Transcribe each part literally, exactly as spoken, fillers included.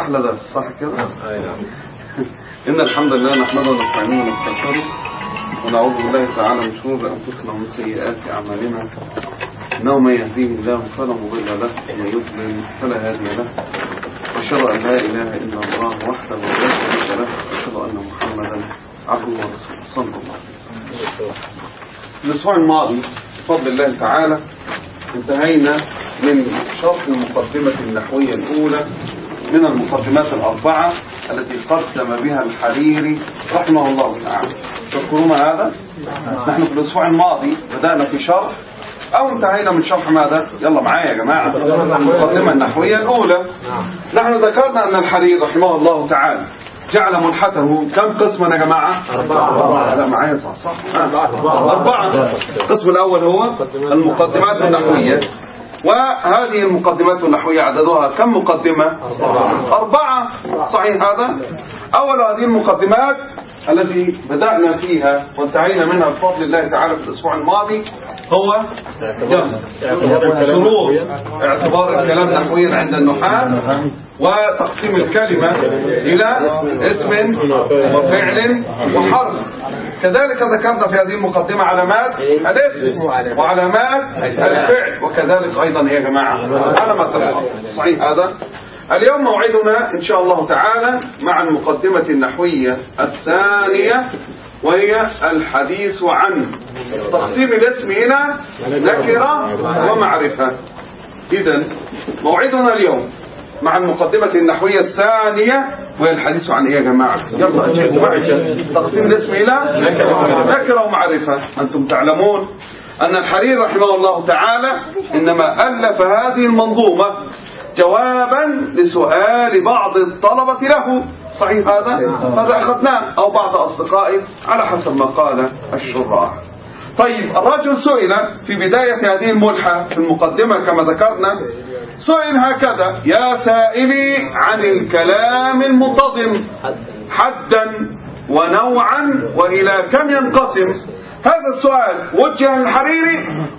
أحلى درس صح كده؟ إن الحمد لله نحمده ونستعينه ونستغفره ونعوذ بالله تعالى من شرور أنفسنا ومن سيئات أعمالنا، إنه من يهديه الله فلا مضل له ومن يضلل فلا هادي له، وأشهد أن لا إله إلا الله وحده لا شريك له، وأشهد أن محمدا عبده ورسوله صلى الله عليه وسلم. الأسبوع الماضي بفضل الله تعالى انتهينا من شرح المقدمة النحوية الأولى من المقدمات الأربعة التي قدم بها الحريري رحمه الله تعالى. تذكرون هذا؟ نحن في الأسبوع الماضي بدأنا في شرح أو انتهينا من شرح ماذا؟ يلا معايا يا جماعة، المقدمة النحوية الأولى. نحن ذكرنا أن الحريري رحمه الله تعالى جعل ملحته كم قسما يا جماعة؟ أربعة. لا معايا صح صح أربعة. القسم الأول هو المقدمات النحوية، وهذه المقدمات النحوية عددها كم مقدمة؟ أربعة. صحيح هذا؟ أول هذه المقدمات التي بدأنا فيها وانتهينا منها بفضل الله تعالى في الأسبوع الماضي هو شروط اعتبار الكلام نحويا عند النحاة، وتقسيم الكلمة إلى اسم وفعل وحرف. كذلك ذكرنا في هذه المقدمة علامات الاسم وعلامات الفعل، وكذلك أيضا يا جماعة علامات الحرف. صحيح هذا؟ اليوم موعدنا إن شاء الله تعالى مع المقدمة النحوية الثانية، وهي الحديث عن تقسيم الاسم إلى نكرة ومعرفة. إذن موعدنا اليوم مع المقدمة النحوية الثانية وهي الحديث عن إيه يا جماعة؟ يلا أجيب معي تقسيم الاسم إلى نكرة ومعرفة. أنتم تعلمون أن الحريري رحمه الله تعالى إنما ألف هذه المنظومة جوابا لسؤال بعض الطلبة له. صحيح هذا؟ هذا أخذناه أو بعض أصدقائي على حسب ما قال الشراح. طيب الرجل سئل في بداية هذه الملحة في المقدمة كما ذكرنا، سئل هكذا: يا سائلي عن الكلام المنتظم حدا ونوعا وإلى كم ينقسم. هذا السؤال وجه للحريري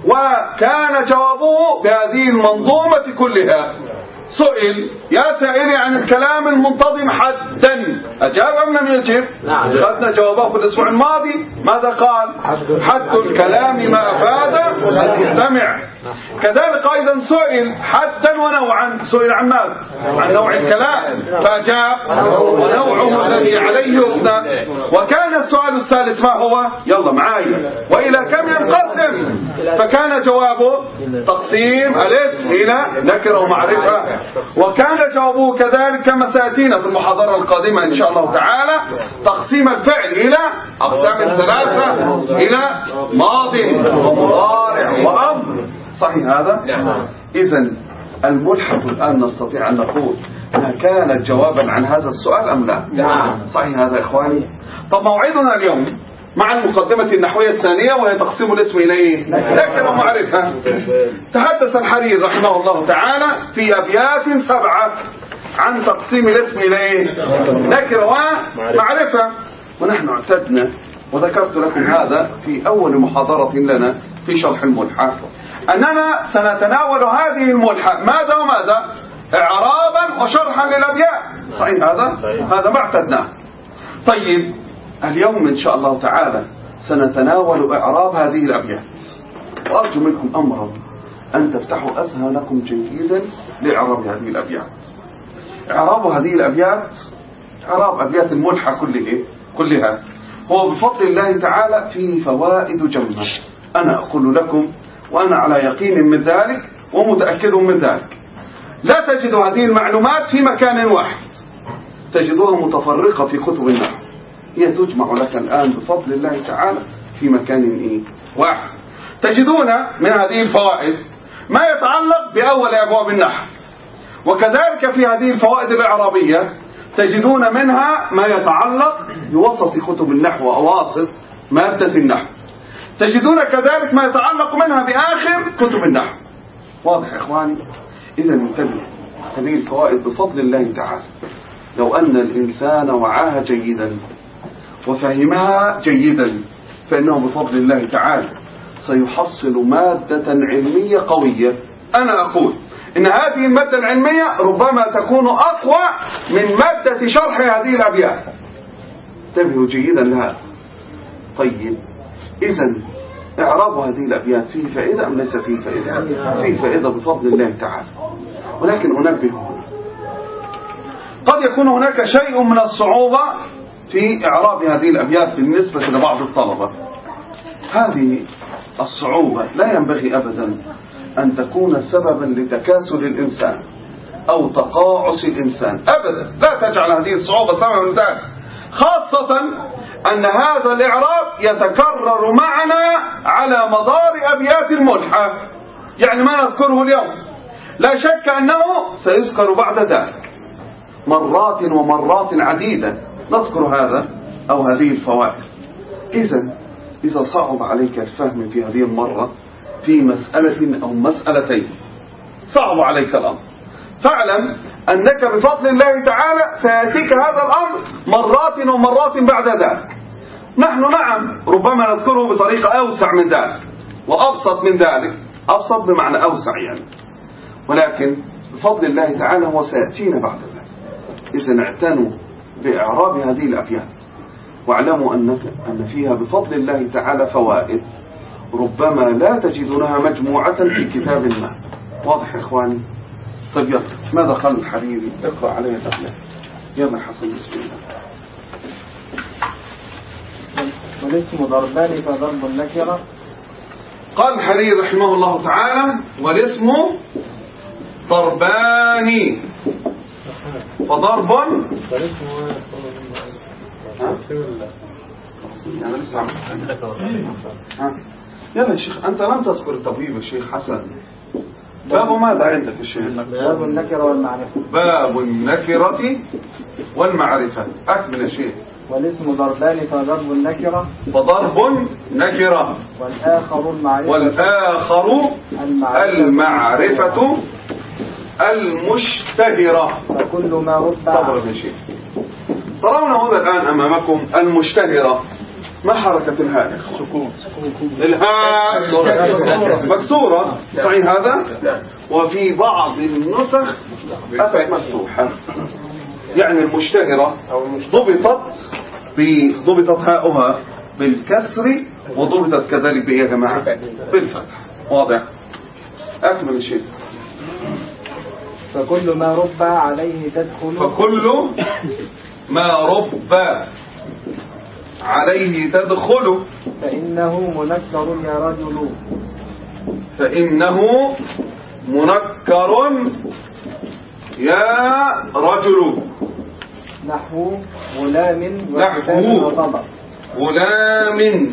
وكان جوابه بهذه المنظومة كلها. سئل: يا سائلي عن الكلام المنتظم حدا، أجاب أم لم يجب؟ أخذنا جوابه في الأسبوع الماضي. ماذا قال؟ حد الكلام ما أفاد المستمع. كذلك أيضا سئل حدا ونوعا، سئل عن ماذا؟ عن نوع الكلام فأجاب ونوعه الذي عليه يبنى. وكان السؤال الثالث ما هو؟ يلا معايا: وإلى كم ينقسم؟ فكان جوابه تقسيم الاسم إلى نكرة ومعرفة. وكان جوابه كذلك كما سيأتينا في المحاضرة القادمة إن شاء الله تعالى تقسيم الفعل إلى أقسام ثلاثة، إلى ماض ومضارع وأمر. صحيح هذا؟ إذن الملحة الآن نستطيع أن نقول ما كانت جوابا عن هذا السؤال أم لا؟ صحيح هذا إخواني؟ طب موعدنا اليوم مع المقدمة النحوية الثانية وهي تقسيم الاسم إليه نكرة ومعرفة. تحدث الحريري رحمه الله تعالى في أبيات سبعة عن تقسيم الاسم إليه نكرة ومعرفة. ونحن اعتدنا وذكرت لكم هذا في أول محاضرة لنا في شرح الملحة أننا سنتناول هذه الملحة ماذا وماذا؟ إعرابا وشرحا للأبيات. صحيح هذا؟ هذا ما اعتدناه. طيب اليوم إن شاء الله تعالى سنتناول إعراب هذه الأبيات، وأرجو منكم أمرا أن تفتحوا أذهانكم جيدا لإعراب هذه الأبيات. إعراب هذه الأبيات، إعراب أبيات الملحة كله كلها هو بفضل الله تعالى فيه فوائد جمة. أنا أقول لكم وأنا على يقين من ذلك ومتأكد من ذلك. لا تجد هذه المعلومات في مكان واحد، تجدوها متفرقة في كتب النحو. هي تجمع لك الآن بفضل الله تعالى في مكان إيه؟ واحد. تجدون من هذه الفوائد ما يتعلق بأول أبواب النحو، وكذلك في هذه الفوائد الإعرابية تجدون منها ما يتعلق بوسط كتب النحو وأواسط مادة النحو. تجدون كذلك ما يتعلق منها بآخر كتب النحو. واضح يا إخواني؟ إذا انتبهوا، هذه الفوائد بفضل الله تعالى لو أن الإنسان وعاها جيدا وفهمها جيدا فإنه بفضل الله تعالى سيحصل مادة علمية قوية. أنا أقول إن هذه المادة العلمية ربما تكون أقوى من مادة شرح هذه الأبيات. انتبهوا جيدا لهذا. طيب إذن إعراب هذه الأبيات فيه فائدة أم ليس فيه فائدة؟ فيه فائدة بفضل الله تعالى، ولكن أنبه هنا قد يكون هناك شيء من الصعوبة في إعراب هذه الأبيات بالنسبة لبعض الطلبة. هذه الصعوبة لا ينبغي أبدا أن تكون سببا لتكاسل الإنسان أو تقاعس الإنسان أبدا. لا تجعل هذه الصعوبة سببا لذلك، خاصة أن هذا الإعراب يتكرر معنا على مدار أبيات الملحة. يعني ما نذكره اليوم لا شك أنه سيذكر بعد ذلك مرات ومرات عديدة. نذكر هذا أو هذه الفوائد. إذن إذا صعب عليك الفهم في هذه المرة في مسألة أو مسألتين، صعب عليك الأمر، فاعلم أنك بفضل الله تعالى سيأتيك هذا الأمر مرات ومرات بعد ذلك. نحن نعم ربما نذكره بطريقة أوسع من ذلك وأبسط من ذلك، أبسط بمعنى أوسع يعني، ولكن بفضل الله تعالى هو سيأتينا بعد ذلك. إذن اعتنوا بإعراب هذه الأبيات، واعلموا أن أن فيها بفضل الله تعالى فوائد ربما لا تجدونها مجموعة في كتاب ما. واضح يا إخواني؟ طيب يلا، ماذا قال الحبيبي؟ اقرأ عليه الأبيات. يلا حسن بسم الله. والاسم ضربان فضرب النكرة. قال الحريري رحمه الله تعالى: والاسم ضربان فضرب. أنا لسه عم يلا يا شيخ، أنت لم تذكر التبويب يا شيخ حسن. باب ماذا عندك يا شيخ؟ باب النكرة والمعرفة. باب النكرة والمعرفة. أكمل يا شيخ. والاسم ضربان فضرب النكرة فضرب نكرة والآخر المعرفة والآخر المعرفة المشتهرة. فكل ما رب صبر يا شيخ. ترون هنا الآن أمامكم المشتهرة. ما حركة الهاء؟ سكون. الهاء مكسورة صحيح هذا؟ وفي بعض النسخ أتت مفتوحة. يعني المشتهرة ضبطت ضبطت هاؤها بالكسر وضبطت كذلك بإيه يا جماعة؟ بالفتح. واضح؟ أكمل الشيء. فكل ما رب عليه تدخل. فكل ما رب عليه تدخل. فإنه منكر يا رجل. فإنه منكر يا رجل. نحو غلام نحو وطبق. غلام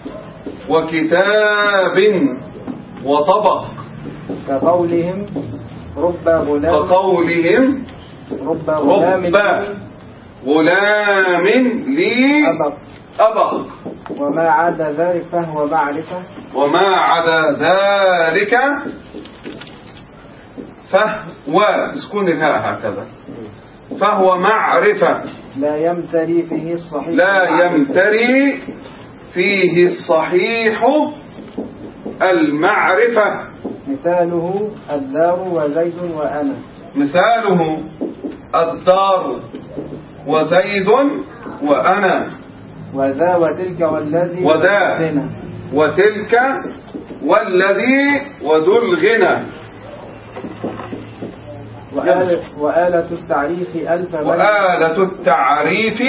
وكتاب وطبق. كقولهم رب غلام. كقولهم رب غلام رب غلام لي أبق. أبق. وما عدا ذلك فهو معرفة. وما عدا ذلك فهو سكون الهاء هكذا. فهو معرفة. لا يمتري فيه الصحيح. لا يمتري فيه الصحيح المعرفة. مثاله الدار وزيد وأنا. مثاله الدار وزيد وأنا. وذا وتلك والذي وذا وتلك والذي وذو الغنى. وآلة, وآلة التعريف ألف. وآلة التعريف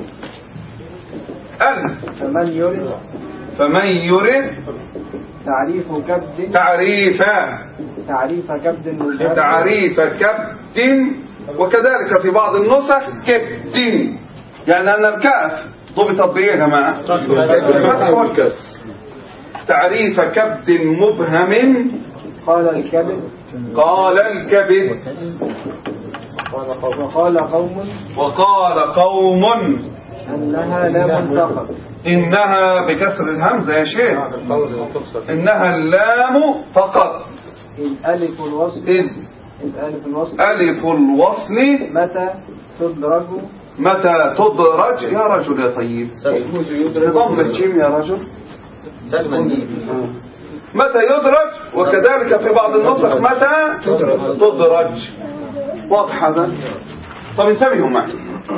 ألف. فمن يرد فمن يرد تعريف كبد. تعريف تعريف كبد مبهم. تعريف كبد. وكذلك في بعض النسخ كبد. يعني أن الكاف ضبطت بإيه يا جماعة؟ الفتح والكسر. تعريف كبد مبهم. قال الكبد. قال الكبد. وقال قوم. وقال قوم أنها لا منتقد. إنها بكسر الهمزة يا شيخ. إنها اللام فقط. إذ ألف الوصل. إذ ألف الوصل. ألف الوصل. متى تدرج. متى تدرج يا رجل يا طيب. بضم الجيم يا رجل. متى يدرج، وكذلك في بعض النسخ متى تدرج. واضح هذا؟ طب انتبهوا معي.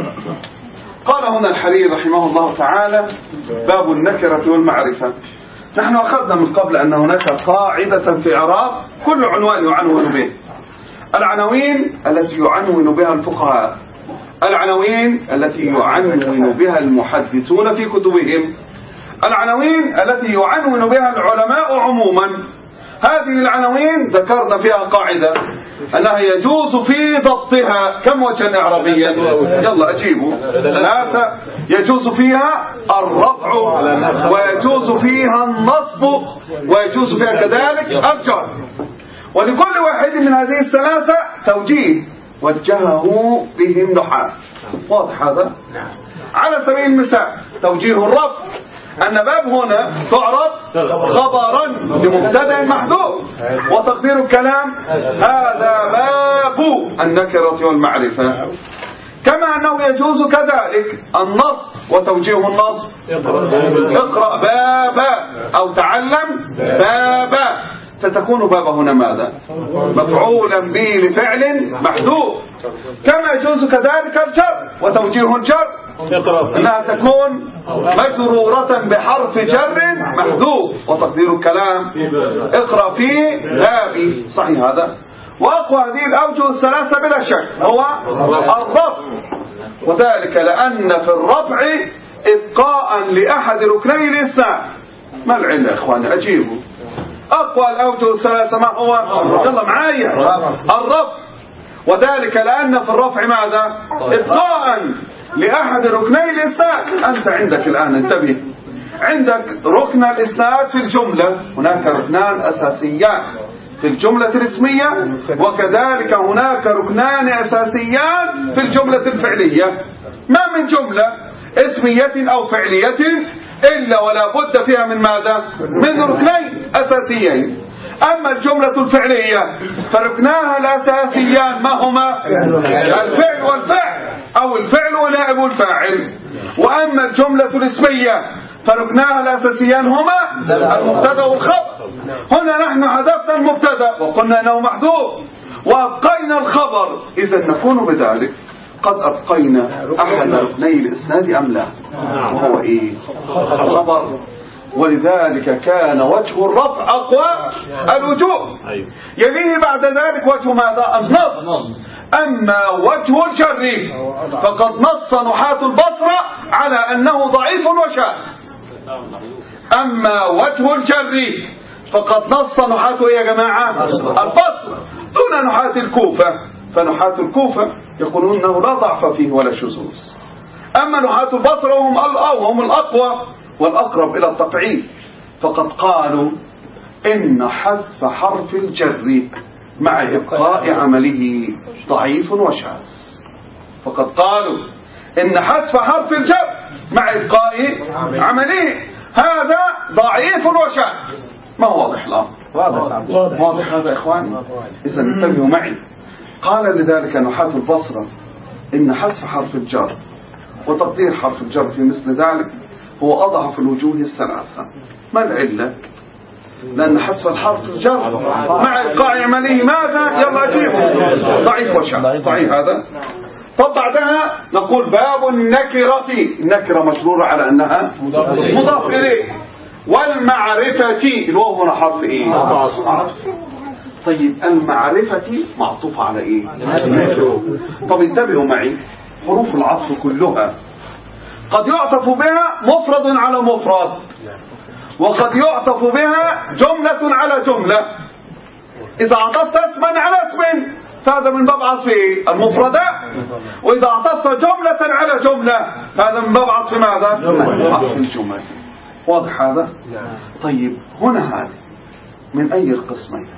قال هنا الحريري رحمه الله تعالى باب النكرة والمعرفة. نحن أخذنا من قبل أن هناك قاعدة في إعراب كل عنوان يعنون به. العناوين التي يعنون بها الفقهاء، العناوين التي يعنون بها المحدثون في كتبهم، العناوين التي يعنون بها العلماء عموما. هذه العناوين ذكرنا فيها قاعدة أنها يجوز في ضبطها كم وجها إعرابيا؟ يلا أجيبوا. ثلاثة. يجوز فيها الرفع، ويجوز فيها النصب، ويجوز فيها كذلك الجر. ولكل واحد من هذه الثلاثة توجيه وجهه بهم نحاة. واضح هذا؟ على سبيل المثال توجيه الرفع أن باب هنا تعرض خبرا لمبتدأ محذوف، وتقدير الكلام هذا باب النكرة والمعرفة. كما أنه يجوز كذلك النصب، وتوجيه النصب اقرأ بابا أو تعلم بابا، فتكون بابا هنا ماذا؟ مفعولا به لفعل محذوف. كما يجوز كذلك الجر، وتوجيه الجر أنها تكون مجرورة بحرف جر محذوف، وتقدير الكلام اقرأ في بابي. صحيح هذا؟ وأقوى هذه الأوجه الثلاثة بلا شك هو الرفع، وذلك لأن في الرفع إبقاء لأحد ركني الإسناد. ما العلة يا إخواني؟ أجيبوا. أقوى الأوجه الثلاثة ما هو؟ يلا معايا. الرفع، وذلك لأن في الرفع ماذا؟ إبقاء لأحد ركني الإسناد. أنت عندك الآن انتبه، عندك ركن الإسناد في الجملة، هناك ركنان أساسيان في الجملة الاسمية، وكذلك هناك ركنان أساسيان في الجملة الفعلية. ما من جملة اسمية أو فعلية إلا ولا بد فيها من ماذا؟ من ركنين أساسيين. أما الجملة الفعلية فركناها الأساسيان ما هما؟ الفعل والفعل، أو الفعل ونائب الفاعل. وأما الجملة الاسمية فركناها الأساسيان هما المبتدا والخبر. هنا نحن حذفنا المبتدا وقلنا أنه محذوف، وأبقينا الخبر، إذا نكون بذلك قد أبقينا أحد ركني الإسناد أم لا؟ وهو إيه؟ الخبر. ولذلك كان وجه الرفع أقوى الوجوه، يليه بعد ذلك وجه ماذا؟ النص. أما وجه الجر فقد نص نحاة البصرة على أنه ضعيف وشاذ. أما وجه الجر فقد نص نحاة يا جماعة البصرة دون نحاة الكوفة، فنحاة الكوفة يقولون أنه لا ضعف فيه ولا شذوذ. أما نحاة البصرة وهم هم الأقوى والأقرب إلى التقعيد، فقد قالوا إن حذف حرف الجر مع إبقاء عمله ضعيف وشاذ. فقد قالوا إن حذف حرف الجر مع إبقاء عمله هذا ضعيف وشاذ. ما هو واضح الأمر؟ واضح واضح هذا إخواني. إذا انتبهوا معي. قال لذلك نحاة البصرة إن حذف حرف الجر وتقدير حرف الجر في مثل ذلك هو أضعف الوجوه الثلاثة. ما العلة؟ لأن حذف الحرف الجر مع إبقاء عمله ماذا؟ يلا أجيبه ضعيف وشاذ. صحيح هذا؟ طب بعدها نقول باب النكرة. النكرة مجرورة على أنها مضاف إليه. والمعرفة الواو هنا حرف إيه؟ عطف. طيب المعرفة معطوف على إيه؟ طب انتبهوا معي، حروف العطف كلها قد يعطف بها مفرد على مفرد، وقد يعطف بها جملة على جملة. إذا عطفت اسما على اسم فهذا من باب عطف المفردات، وإذا عطفت جملة على جملة هذا من باب عطف ماذا؟ عطف الجمل. واضح هذا؟ طيب هنا هذا من أي القسمين؟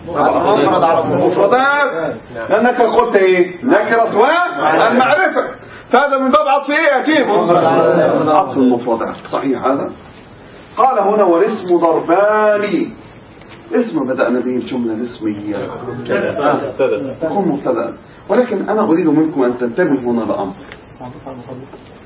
مفردات، لأنك قلت إيه؟ نكرة والمعرفة، فهذا من باب عطف إيه؟ أجيبه عطف المفردات. صحيح هذا؟ قال هنا والاسم ضربان. اسم بدأنا به الجملة الاسمية تكون مبتدأ، ولكن أنا أريد منكم أن تنتبهوا هنا الأمر.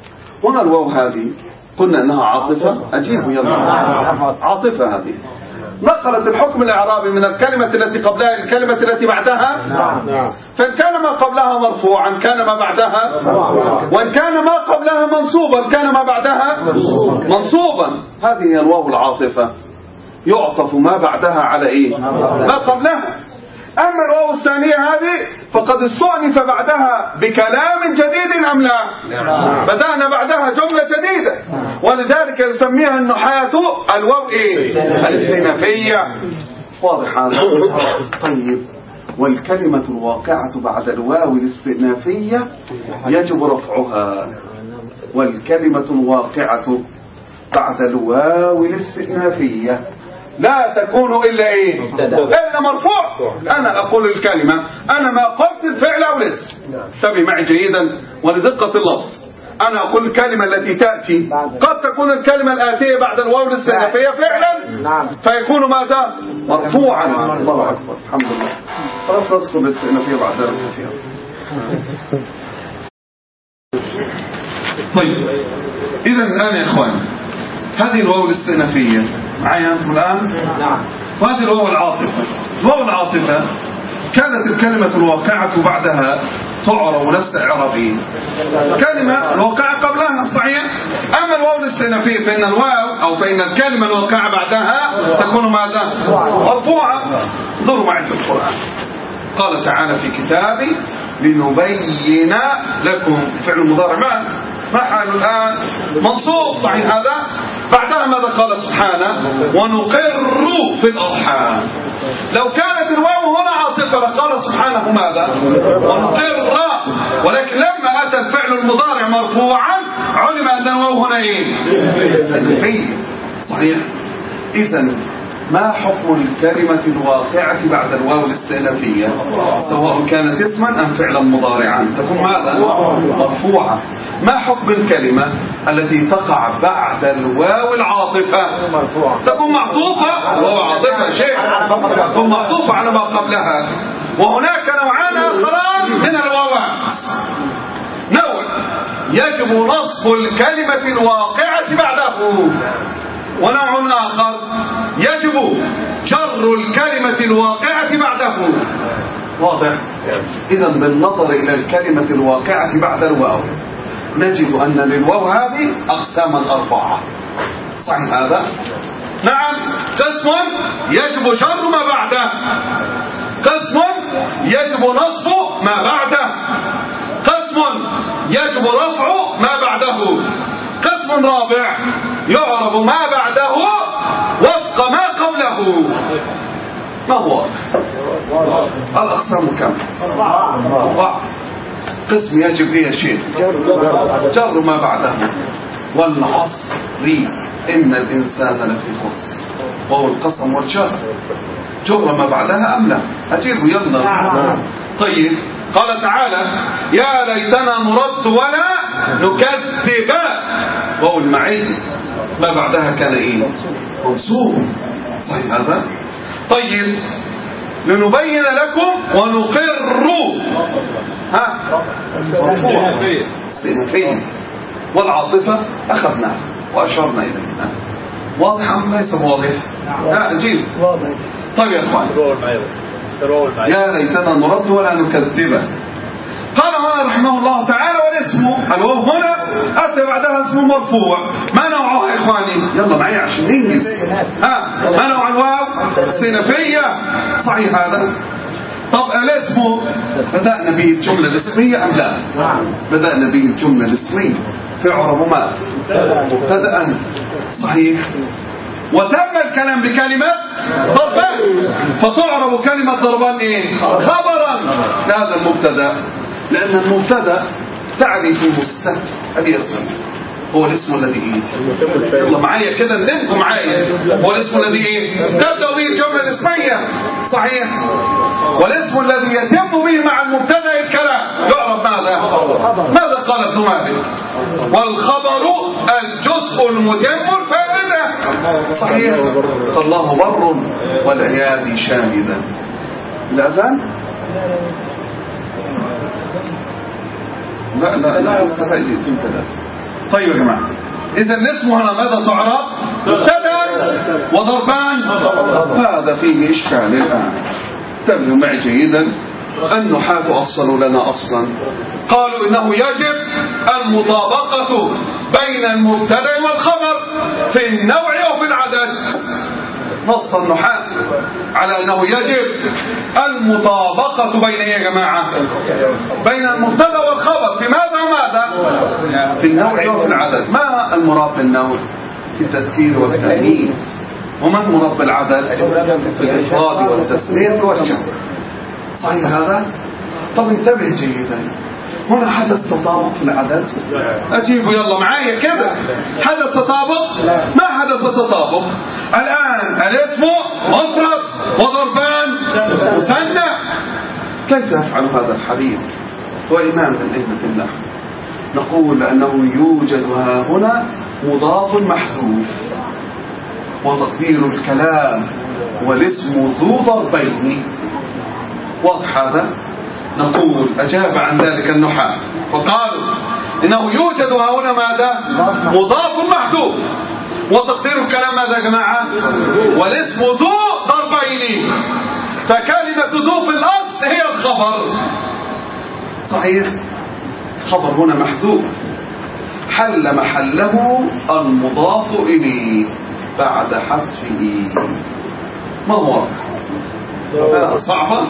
هنا الواو هذه قلنا أنها عاطفة. أجيبوا يلا عاطفة هذه، نقلت الحكم الإعرابي من الكلمة التي قبلها إلى الكلمة التي بعدها. فإن كان ما قبلها مرفوعا كان ما بعدها، وإن كان ما قبلها منصوبا كان ما بعدها منصوبا. هذه هي الواو العاطفة، يعطف ما بعدها على إيه؟ ما قبلها. أما الواو الثانية هذه فقد استؤنف بعدها بكلام جديد أم لا؟ بدأنا بعدها جملة جديدة، ولذلك يسميها النحاة الواو إيه؟ الاستئنافية. واضح هذا؟ طيب، والكلمة الواقعة بعد الواو الاستئنافية يجب رفعها. والكلمة الواقعة بعد الواو الاستئنافية لا تكون إلا إيه؟ إلا مرفوع. أنا أقول الكلمة، أنا ما قلت الفعل أو الاسم. انتبه معي جيدا ولدقة اللفظ. أنا أقول الكلمة التي تأتي قد تكون الكلمة الآتية بعد الواو الاستئنافية فعلا فيكون ماذا؟ مرفوعا. الله أكبر، الحمد لله. خلاص نذكر الاستئنافية بعد ذلك كثيرا. طيب، إذا الآن يا إخواني هذه الواو الاستئنافية معي أنتم الآن؟ نعم. وهذه الواو العاطفة. الواو العاطفة كانت الكلمة الواقعة بعدها تعرب نفس إعرابية كلمة الواقعة قبلها، صحيح؟ أما الواو الاستئنافية فإن الواو أو فإن الكلمة الواقعة بعدها تكون ماذا؟ مرفوعة. انظروا معي في القرآن، قال تعالى في كتابي لنبين لكم. فعل المضارع ما ما حاله الآن؟ منصوب، صحيح هذا؟ بعدها ماذا قال سبحانه؟ ونقر في الأرحام. لو كانت الواو هنا عاطفة لقال سبحانه ماذا؟ ونقر. ولكن لما أتى الفعل المضارع مرفوعا علم أن الواو هنا إيه؟ صحيح. إذن ما حكم الكلمة الواقعة بعد الواو الاستئنافية سواء كانت اسما أم فعلا مضارعا؟ تكون ماذا؟ مرفوعة. ما حكم الكلمة التي تقع بعد الواو العاطفة؟ تكون معطوفة. الواو عاطفة شيء، تكون معطوفة على ما قبلها. وهناك نوعان آخران من الواوات. نوع يجب نصب الكلمة الواقعة بعده، ونوع آخر يجب جر الكلمة الواقعة بعده. واضح؟ إذا بالنظر إلى الكلمة الواقعة بعد الواو نجد أن للواو هذه أقساما أربعة، صحيح هذا؟ نعم. قسم يجب جر ما بعده، قسم يجب نصب ما بعده، قسم يجب رفع ما بعده، قسم رابع يعرب ما بعده وفق ما قبله. ما هو الأقسام كم؟ أربعة. قسم يجب إيه شيء؟ جر ما بعده. والعصر إن الإنسان لفي خسر، وهو القسم والجر. جر ما بعدها أم لا؟ أجيبوا يلا. طيب، قال تعالى يا ليتنا نرد ولا نكذب، وهو المعين ما بعدها كان إيه؟ منصوب، صحيح هذا؟ طيب، لنبين لكم ونقر، ها؟ استئنافية. والعاطفة أخذناها وأشرنا إليها. واضح أم ليس واضح؟ لا جيب. طيب يا أخوان، يا ليتنا نرد ولا نكذب. قال هنا رحمه الله تعالى والاسم الواو هنا أتى بعدها اسم مرفوع. ما نوعها يا إخواني؟ يلا معي عشان ننجز. ها، ما نوع الواو؟ استئنافية، صحيح هذا؟ طب الاسم بدأنا به الجملة الاسمية أم لا؟ بدأنا به الجملة الاسمية في عرب ما؟ مبتدأ، صحيح. وتم الكلام بكلمة ضربان، فتعرب كلمة ضربان ايه؟ خبرا لهذا المبتدا، لأن المبتدا تعرفه السهل اليسر هو الاسم الذي ايه؟ يلا معايا كده ندمكم معايا. هو الاسم الذي ايه؟ تبدأ به الجملة الاسمية، صحيح. والاسم الذي يتم به مع المبتدا الكلام يعرب ماذا؟ ماذا قال ابن مالك؟ والخبر الجزء المتم الفائدة، صحيح. فالله بر والأيادي شاهدا. الأذان؟ لا لا لا استفيد ثلاثة. طيب يا جماعة، إذا الاسم هنا ماذا تعرب؟ مبتدا وضربان. هذا فيه إشكال الآن. انتبهوا معي جيدا. النحاة أصلوا لنا أصلا، قالوا إنه يجب المطابقة بين المبتدا والخبر في النوع وفي العدد. نص النحاة على أنه يجب المطابقة بين إيه يا جماعة؟ بين المبتدا والخبر في ماذا وماذا؟ في النوع وفي العدد. ما المراد بالنوع؟ في التذكير والتأنيث. وما المراد بالعدد؟ في الإفراد والتثنية والجمع. صحيح هذا؟ طب انتبه جيدا. هنا حدث تطابق في العدد؟ أجيبوا يلا معايا كده. حدث تطابق؟ ما حدث تطابق. الآن الاسم مفرد وضربان مثنى. كيف يفعل هذا الحديث وإمام من أئمة النحو؟ نقول أنه يوجد ها هنا مضاف محذوف، وتقدير الكلام والاسم ذو ضربين. واضح هذا؟ نقول أجاب عن ذلك النحاة فقالوا إنه يوجد هنا ماذا؟ مضاف محذوف، وتقدير الكلام ماذا يا جماعة؟ والاسم ذو ضربين، فكلمة ذو في الأصل هي الخبر. صحيح؟ الخبر هنا محذوف، حل محله المضاف إليه بعد حذفه. ما هو؟ صعبة؟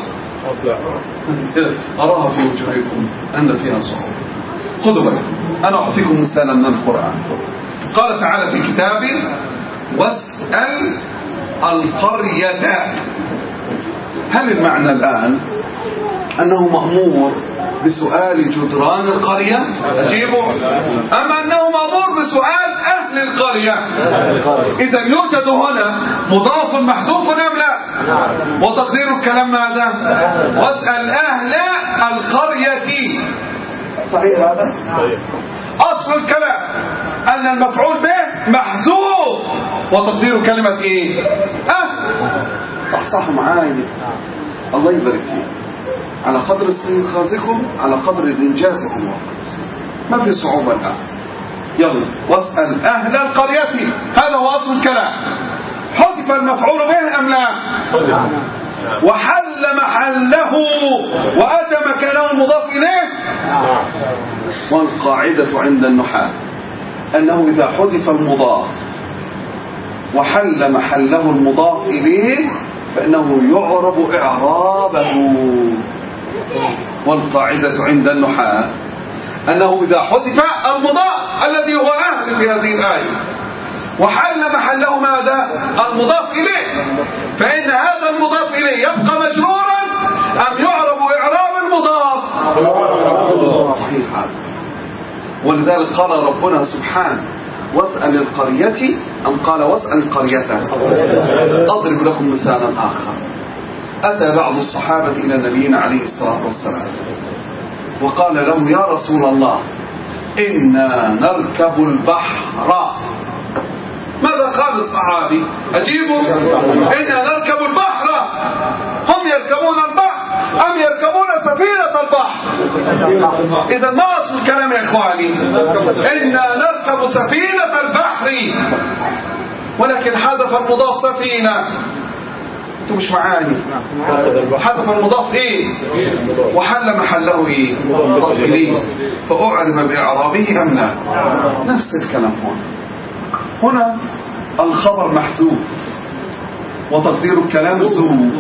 أراها في وجوهكم أن فيها صعوبة. خذوا بالك، أنا أعطيكم مثالا من القرآن. قال تعالى في كتابه: واسأل القرية. هل المعنى الآن أنه مأمور بسؤال جدران القرية؟ أجيبوا. أما أنه مأمور بسؤال أهل القرية. إذا يوجد هنا مضاف محذوف أم لا؟ وتقدير الكلام ماذا؟ واسأل أهل القرية. صحيح هذا؟ أصل الكلام أن المفعول به محذوف، وتقدير كلمة إيه؟ أه صح صح معاي. الله يبارك فيك. على قدر استنخازكم على قدر إنجازكم وقت، ما في صعوبة الآن. يلا واسأل أهل القرية، هذا هو أصل الكلام. حذف المفعول به أم لا؟ وحل محله وأتى مكانه المضاف إليه. والقاعدة عند النحاة أنه إذا حذف المضاف وحل محله المضاف إليه فإنه يعرب إعرابه. والقاعدة عند النحاة أنه إذا حذف المضاف الذي هو أهل في هذه الآية وحل محله ماذا؟ المضاف إليه، فإن هذا المضاف إليه يبقى مجرورا أم يعرب إعراب المضاف؟ صحيح هذا. ولذلك قال ربنا سبحانه: واسأل القرية، أم قال واسأل القرية؟ أضرب لكم مثالا آخر. أتى بعض الصحابة إلى نبينا عليه الصلاة والسلام وقال له: يا رسول الله، إنا نركب البحر. ماذا قال الصحابي؟ أجيبوا. إنا نركب البحر. هم يركبون البحر أم يركبون سفينة البحر؟ إذا ما أصل الكلام يا إخواني؟ إنا نركب سفينة البحر، ولكن حذف المضاف سفينة. أنتم مش معاني؟ حذف المضاف إيه؟ وحل محله إيه؟ مضاف إليه، فأعلم بإعرابه أم لا؟ نفس الكلام هنا. هنا الخبر محذوف وتقدير الكلام زو،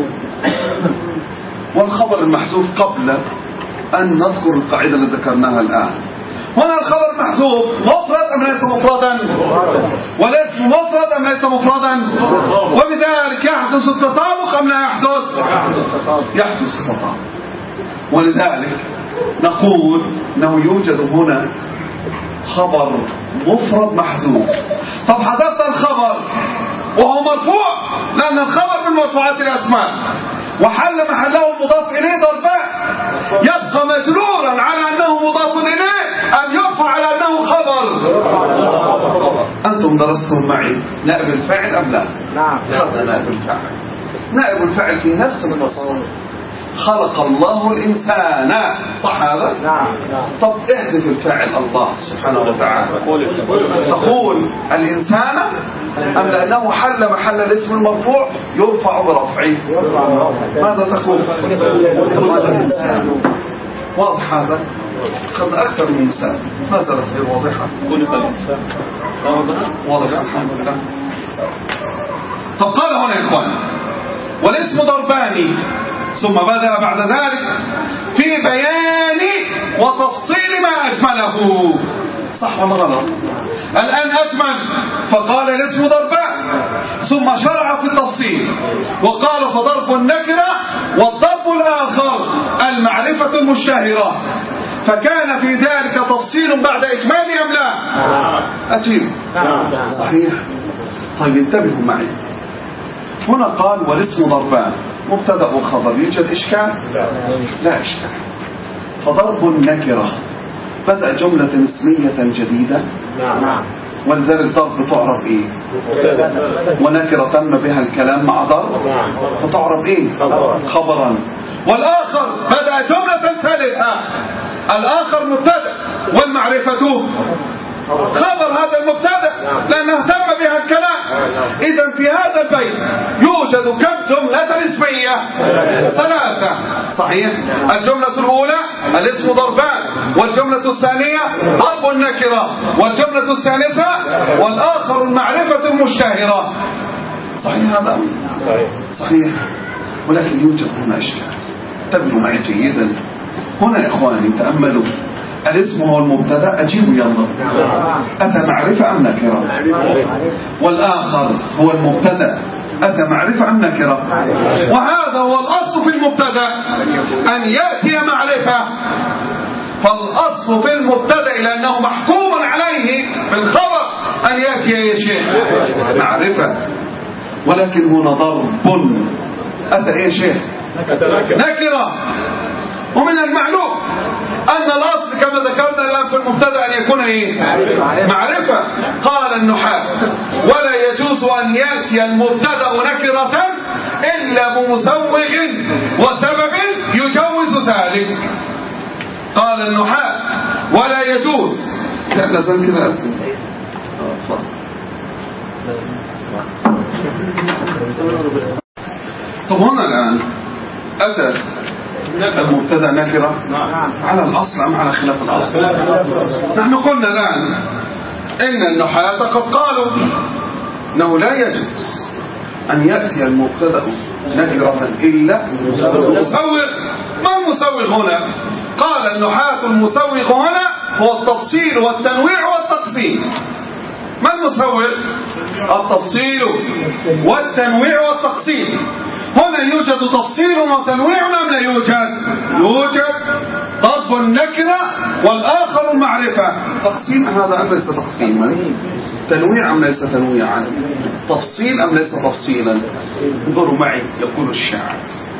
والخبر المحذوف قبل أن نذكر القاعدة التي ذكرناها الآن. هنا الخبر محذوف مفرد أم ليس مفردا؟ والاسم مفرد أم ليس مفردا؟ وبذلك يحدث التطابق أم لا يحدث؟ يحدث التطابق. ولذلك نقول أنه يوجد هنا خبر مفرد محذوف. طب حذفت الخبر وهو مرفوع، لأن الخبر من مرفوعات الأسماء، وحل محله المضاف إليه ضربان، يبقى مجرورا على أنه مضاف إليه أم يرفع على أنه خبر؟ أنتم درستم معي نائب الفاعل أم لا؟ نعم. خذنا نائب الفاعل. نائب الفاعل في نفس النص، خلق الله الإنسان، صح هذا؟ نعم نعم. طب احذف الفاعل الله سبحانه وتعالى، تقول الإنسان أم لأنه حل محل الاسم المرفوع يرفع برفعه؟ ماذا تقول؟ الإنسان. واضح هذا؟ قد أكثر من إنسان ما زالت غير واضحة. واضح الحمد لله. طب قال هنا يا إخوان والاسم ضربان، ثم بدأ بعد ذلك في بيان وتفصيل ما أجمله. صح ولا غلط؟ الآن أجمل فقال الاسم ضربان، ثم شرع في التفصيل وقال فضرب النكرة والضرب الآخر المعرفة المشتهرة، فكان في ذلك تفصيل بعد إجمال أم لا؟ أجيب صحيح. طيب انتبهوا معي، هنا قال والاسم ضربان مبتدأ وخبر، يوجد إشكال؟ لا إشكال. فضرب النكرة بدأ جملة اسمية جديدة، ولذلك ضرب تعرف إيه؟ ونكرة تم بها الكلام مع ضرب فتعرف إيه؟ خبرا. والآخر بدأ جملة ثالثة، الآخر مبتدأ والمعرفة خبر هذا المبتدأ لأنه تم بها الكلام. إذا في هذا البيت يوجد كم جملة اسمية؟ ثلاثة، صحيح. الجملة الأولى الاسم ضربان، والجملة الثانية ضرب النكرة، والجملة الثالثة والآخر المعرفة المشتهرة. صحيح هذا؟ صحيح. ولكن يوجد هنا أشياء، انتبهوا معي جيدا. هنا يا إخواني تأملوا، الاسم هو المبتدا، اجيبوا يلا. اتى معرفه ام نكره؟ والاخر هو المبتدا، اتى معرفه ام نكره؟ وهذا هو الاصل في المبتدا ان ياتي معرفه. فالاصل في المبتدا لانه محكوم عليه بالخبر ان ياتي يا شيخ معرفه. ولكن هنا ضرب اتى ايه شيخ؟ نكره. ومن المعلوم أن الأصل كما ذكرنا الآن في المبتدأ أن يكون إيه؟ معرفة. قال النحاة ولا يجوز أن يأتي المبتدأ نكرة إلا بمسوغ وسبب يجوز ذلك. قال النحاة ولا يجوز. لا لازم كذا أسم. طب هنا الآن أتى المبتدا نكره على الاصل ام على خلاف الاصل؟ نحن قلنا الان ان النحاة قد قالوا انه لا يجوز ان ياتي المبتدا نكره الا مسوغ. ما المسوغ هنا؟ قال النحاة المسوغ هنا هو التفصيل والتنويع والتقسيم. ما المسوغ؟ التفصيل والتنويع والتقسيم. هنا يوجد تفصيل وتنويع أم لا يوجد؟ يوجد ضرب النكرة والآخر المعرفة. تقسيم هذا أم ليس تقسيما؟ تنويع أم ليس تنويعا؟ تفصيل أم ليس تفصيلا؟ انظروا معي يقول الشاعر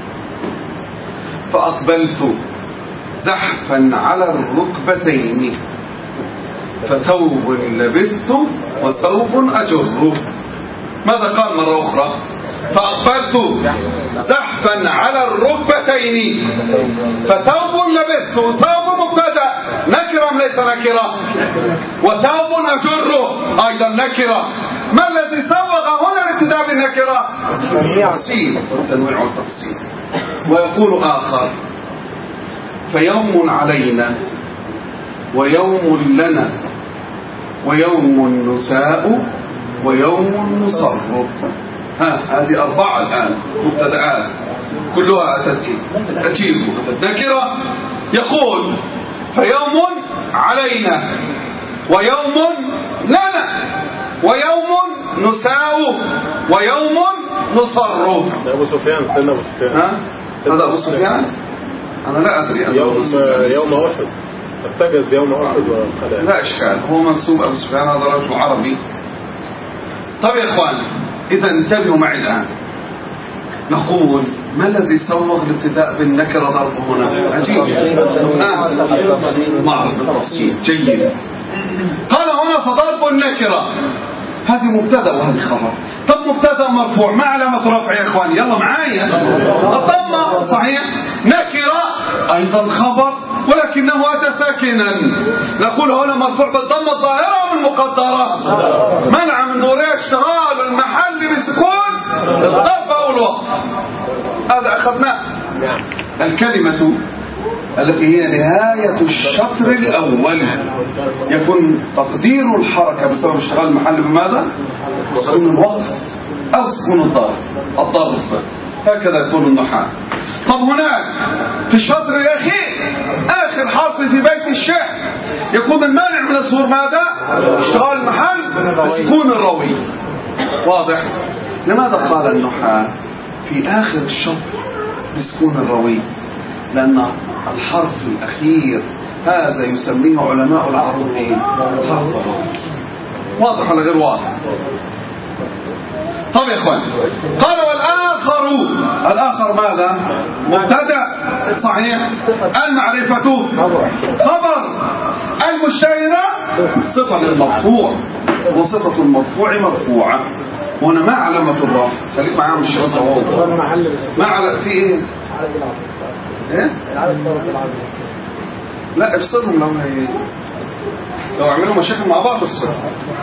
فأقبلت زحفا على الركبتين فثوب لبست وثوب أجر. ماذا قال مرة أخرى؟ فأقبلت زحفا على الركبتين فثوب لبست. ثوب مبتدا نكرة أم ليس نكرة؟ وثوب أجر أيضا نكرة. ما الذي سبق هنا الابتداء بالنكرة؟ التفصيل والتنويع والتفصيل. ويقول آخر فيوم علينا ويوم لنا ويوم نساء ويوم نصر. ها هذه أربعة الآن مبتدآت كلها أتت أجيب أتت نكرة. يقول فيوم علينا ويوم لنا ويوم نساء ويوم نصر. أبو سفيان سنة أبو سفيان. ها هذا أبو سفيان أنا لا أدري. يوم يوم أحد ارتجز يوم أحد وقال لا إشكال هو منسوب أبو سفيان هذا رجل عربي. طيب يا إخوان إذا انتبهوا معي الآن. نقول ما الذي سوغ الابتداء بالنكرة ضرب هنا؟ عجيب. معرض بالتفصيل جيد. قال هنا فضرب النكرة هذه مبتدا وهذه خبر. طب مبتدا مرفوع ما علامة رفع يا اخواني؟ يلا معايا. الضمة صحيح. نكرة ايضا خبر ولكنه اتى ساكنا، نقول هنا مرفوع بالضمة الظاهرة او المقدرة؟ منع من ظهورها اشتغال المحل بسكون الضرب او الوقف. هذا اخذناه. الكلمة التي هي نهاية الشطر الأول يكون تقدير الحركة بسبب اشتغال المحل بماذا؟ سكون الوقف أو سكون الضرب الضرب هكذا يقول النحاة. طب هناك في الشطر الأخير آخر حرف في بيت الشعر يكون المانع من الظهور ماذا؟ اشتغال المحل بسكون الروي. واضح؟ لماذا قال النحاة في آخر الشطر بسكون الروي؟ لأن الحرف الأخير هذا يسميه علماء العروضين حرف الروي. واضح ولا غير واضح؟ طب يا اخوان قال والآخر، الآخر ماذا؟ مبتدأ صحيح. المعرفة خبر. المشتهرة صفة للمرفوع وصفة المرفوع مرفوعة. هنا ما علامة الرفع؟ خليك معايا مش شرط اهو. ما على في ايه؟ ايه؟ لا افصلهم لو هي لو عملوا مشاكل مع بعض افصلهم.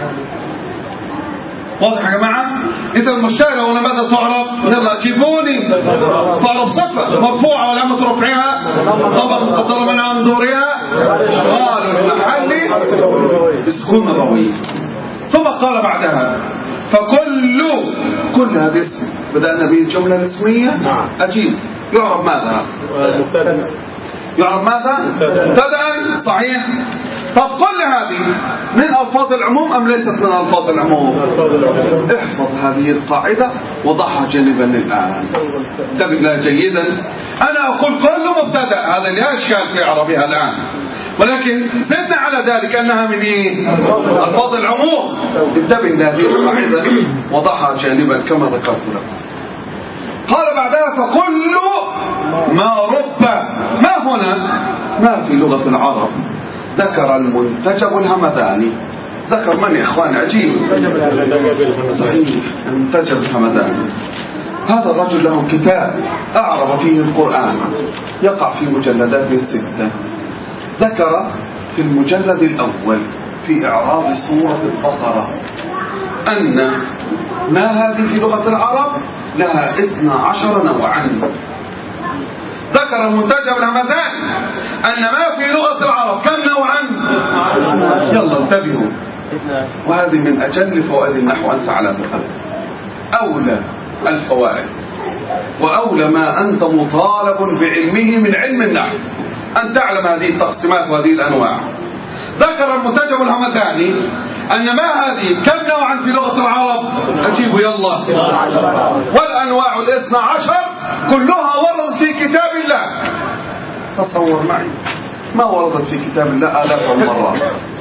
واضح يا جماعه؟ اذا المشتهرة هنا ماذا تعرف؟ يلا جيبوني. تعرف صفة مرفوعة وعلامة رفعها طبعا مقدرة منها عن ظهورها اشتغال المحل بسكون الروي. ثم قال بعدها فكل كل هذه اسم بدأنا به الجملة الاسمية. أجيب يعرف ماذا؟ يعرف ماذا؟ مبتدأ صحيح. طب كل هذه من ألفاظ العموم أم ليست من ألفاظ العموم؟ احفظ هذه القاعدة وضعها جانبا الآن. انتبه لها جيدا. أنا أقول كل مبتدأ هذا لا إشكال في عربها الآن، ولكن زدنا على ذلك أنها من إيه؟ ألفاظ العموم. انتبه لهذه القاعدة وضعها جانبا كما ذكرت لكم. قال بعدها فكل ما رب. ما هنا؟ ما في لغة العرب ذكر المنتجب الهمداني. ذكر من يا إخوان؟ عجيب. صحيح المنتجب الهمداني. هذا الرجل له كتاب أعرب فيه القرآن يقع في مجلدات ستة. ذكر في المجلد الأول في إعراب سورة البقرة أن ما هذه في لغة العرب لها اثنا عشر نوعا. ذكر المنتجب الهمداني أن ما في لغة العرب كم نوعا؟ يلا انتبهوا، وهذه من أجل فوائد النحو أنت على بخير. أولى الفوائد وأولى ما أنت مطالب بعلمه من علم النحو أن تعلم هذه التقسيمات وهذه الأنواع. ذكر المنتجب الهمداني أن ما هذه كم نوعا في لغة العرب؟ أجيبوا يلا. والأنواع الاثنى عشر كلها وردت في كتاب الله. تصور معي ما وردت في كتاب الله آلاف المرات.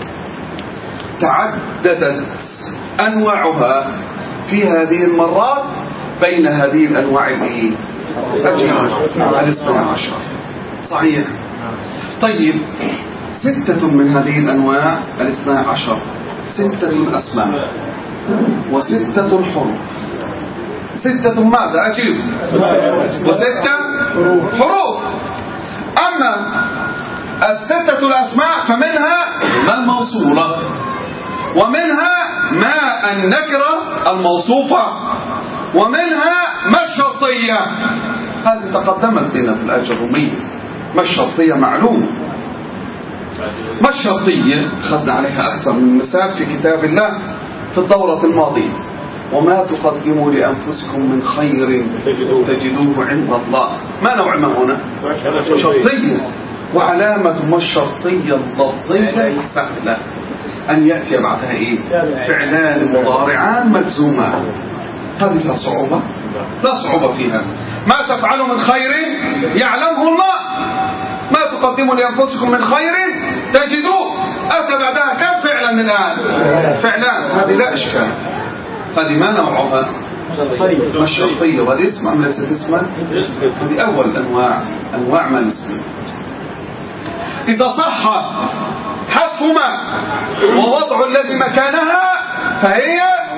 تعددت أنواعها في هذه المرات بين هذه الأنواع الإيه؟ الاثنى عشر. صحيح. طيب ستة من هذه الأنواع الاثنى عشر ستة أسماء وستة حروف. ستة ماذا؟ أجيب. وستة حروف. أما الستة الأسماء فمنها ما الموصولة ومنها ما النكرة الموصوفة ومنها ما الشرطية. هذه تقدمت بنا في الأجرومية. ما الشرطية معلوم. ما الشرطية أخذنا عليها أكثر من مثال في كتاب الله في الدورة الماضية. وما تقدموا لأنفسكم من خير تجدوه عند الله. ما نوع ما هنا؟ شرطية. وعلامة ما الشرطية اللفظية سهلة أن يأتي بعدها إيه؟ فعلان مضارعان مجزومان. هذه لا صعوبة لا صعوبة فيها. ما تفعلوا من خير يعلمه الله. ما تقدموا لأنفسكم من خير تجدوه. أتى بعدها كم فعلا الآن؟ فعلان. هذه لا إشكال. هذه ما نوعها؟ ما الشرطية. وهذه اسم أم ليست اسما؟ هذه أول أنواع أنواع ما الاسم. إذا صح حذف ما ووضع الذي مكانها فهي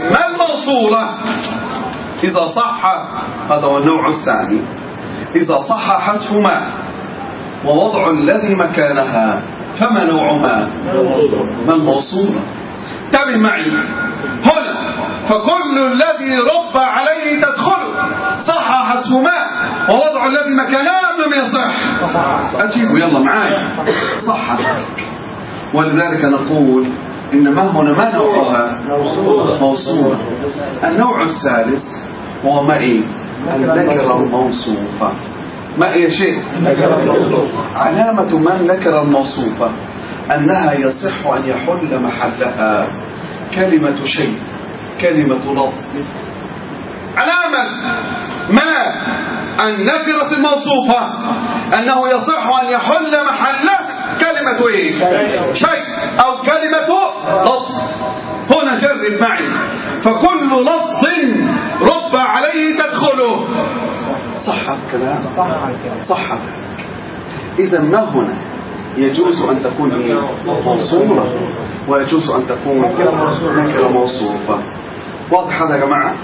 ما الموصولة إذا صح، هذا هو النوع الثاني، إذا صح حذف ما ووضع الذي مكانها، فما نوع ما؟ ما الموصولة. انتبه معي هنا، فكل الذي رب عليه تدخله صح حذف ما ووضع الذي مكانها لم يصح. أجيبوا يلا معايا، صح. ولذلك نقول إن ما هنا ما نوعها؟ موصولة. النوع الثالث هو ما إيه؟ النكرة الموصوفة. ما إيه شيء؟ علامة ما النكرة الموصوفة أنها يصح أن يحل محلها كلمة شيء، كلمة لفظ. علامة ما النكرة الموصوفة أنه يصح أن يحل محله كلمة إيه؟ شيء أو كلمة لفظ. هنا جرب معي، فكل لفظ رب عليه تدخله صح الكلام، صح. إذا ما هنا يجوز أن تكون إيه؟ موصولة، ويجوز أن تكون نكرة موصوفة. واضح هذا يا جماعة؟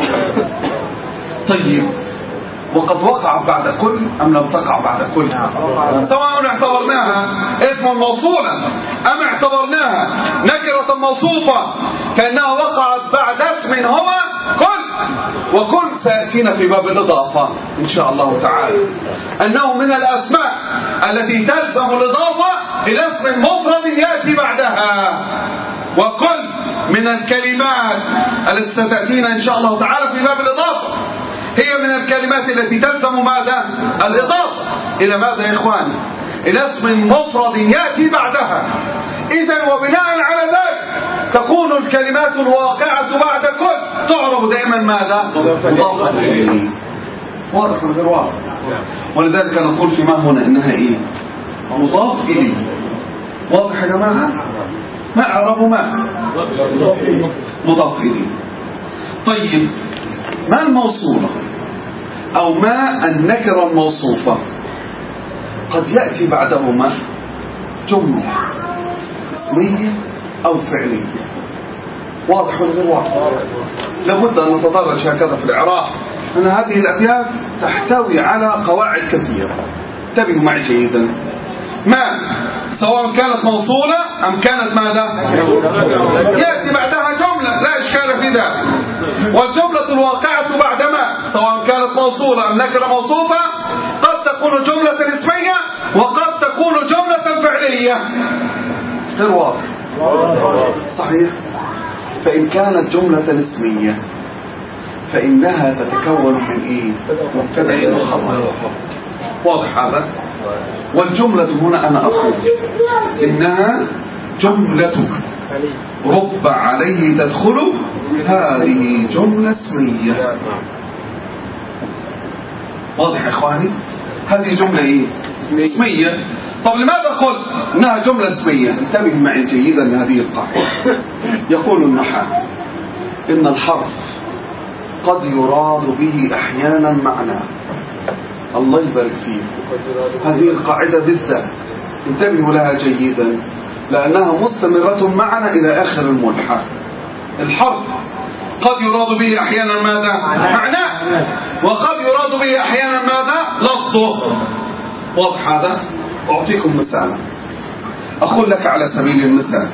طيب، وقد وقع بعد كل أم لم تقع بعد كل؟ سواء اعتبرناها اسم موصولا أم اعتبرناها نكرة موصوفة، فإنها وقعت بعد اسم هو كل. وكل سيأتينا في باب الإضافة إن شاء الله تعالى، أنه من الأسماء التي تلزم الإضافة إلى اسم مفرد يأتي بعدها. وكل من الكلمات التي ستأتينا إن شاء الله تعالى في باب الإضافة هي من الكلمات التي تلزم ماذا؟ الإضافة إلى ماذا يا إخواني؟ إلى اسم مفرد يأتي بعدها. إذا وبناء على ذلك تكون الكلمات الواقعة بعد كل تعرف دائما ماذا؟ مضافا إليه. واضح من غير واضح. ولذلك نقول فيما هنا إنها إيه؟ مضاف إليه. واضح يا جماعة؟ ما أعرف ما؟ مضاف إليه. طيب، ما الموصولة أو ما النكرة الموصوفة؟ قد يأتي بعدهما جملة اسمية أو فعلية. واضح ولا غير واضح؟ لابد أن نتدرج هكذا في الإعراب، أن هذه الأبيات تحتوي على قواعد كثيرة. انتبهوا معي جيدا. ما سواء كانت موصولة أم كانت ماذا؟ يأتي بعدها جملة، لا إشكال في ذلك. والجملة الواقعة بعد ما سواء كانت موصولة أم نكرة موصوفة قد تكون جملة اسمية وقد تكون جملة فعلية. غير واضح؟ صحيح. فإن كانت جملة اسمية فإنها تتكون من إيه؟ مبتدأ وخبر. واضح هذا؟ والجملة هنا أنا أقول إنها جملة رب عليه تدخل، هذه جملة اسمية. واضح يا إخواني؟ هذه جملة إيه؟ اسمية. طب لماذا قلت إنها جملة اسمية؟ انتبه معي جيدا لهذه القاعدة. يقول النحاة إن الحرف قد يراد به أحيانا معناه. الله يبارك فيه. هذه القاعدة بالذات انتبهوا لها جيدا، لأنها مستمرة معنا إلى آخر الملحة. الحرف قد يراد به أحيانا ماذا؟ معناه. وقد يراد به أحيانا ماذا؟ لفظه. واضح هذا؟ أعطيكم مثال. أقول لك على سبيل المثال،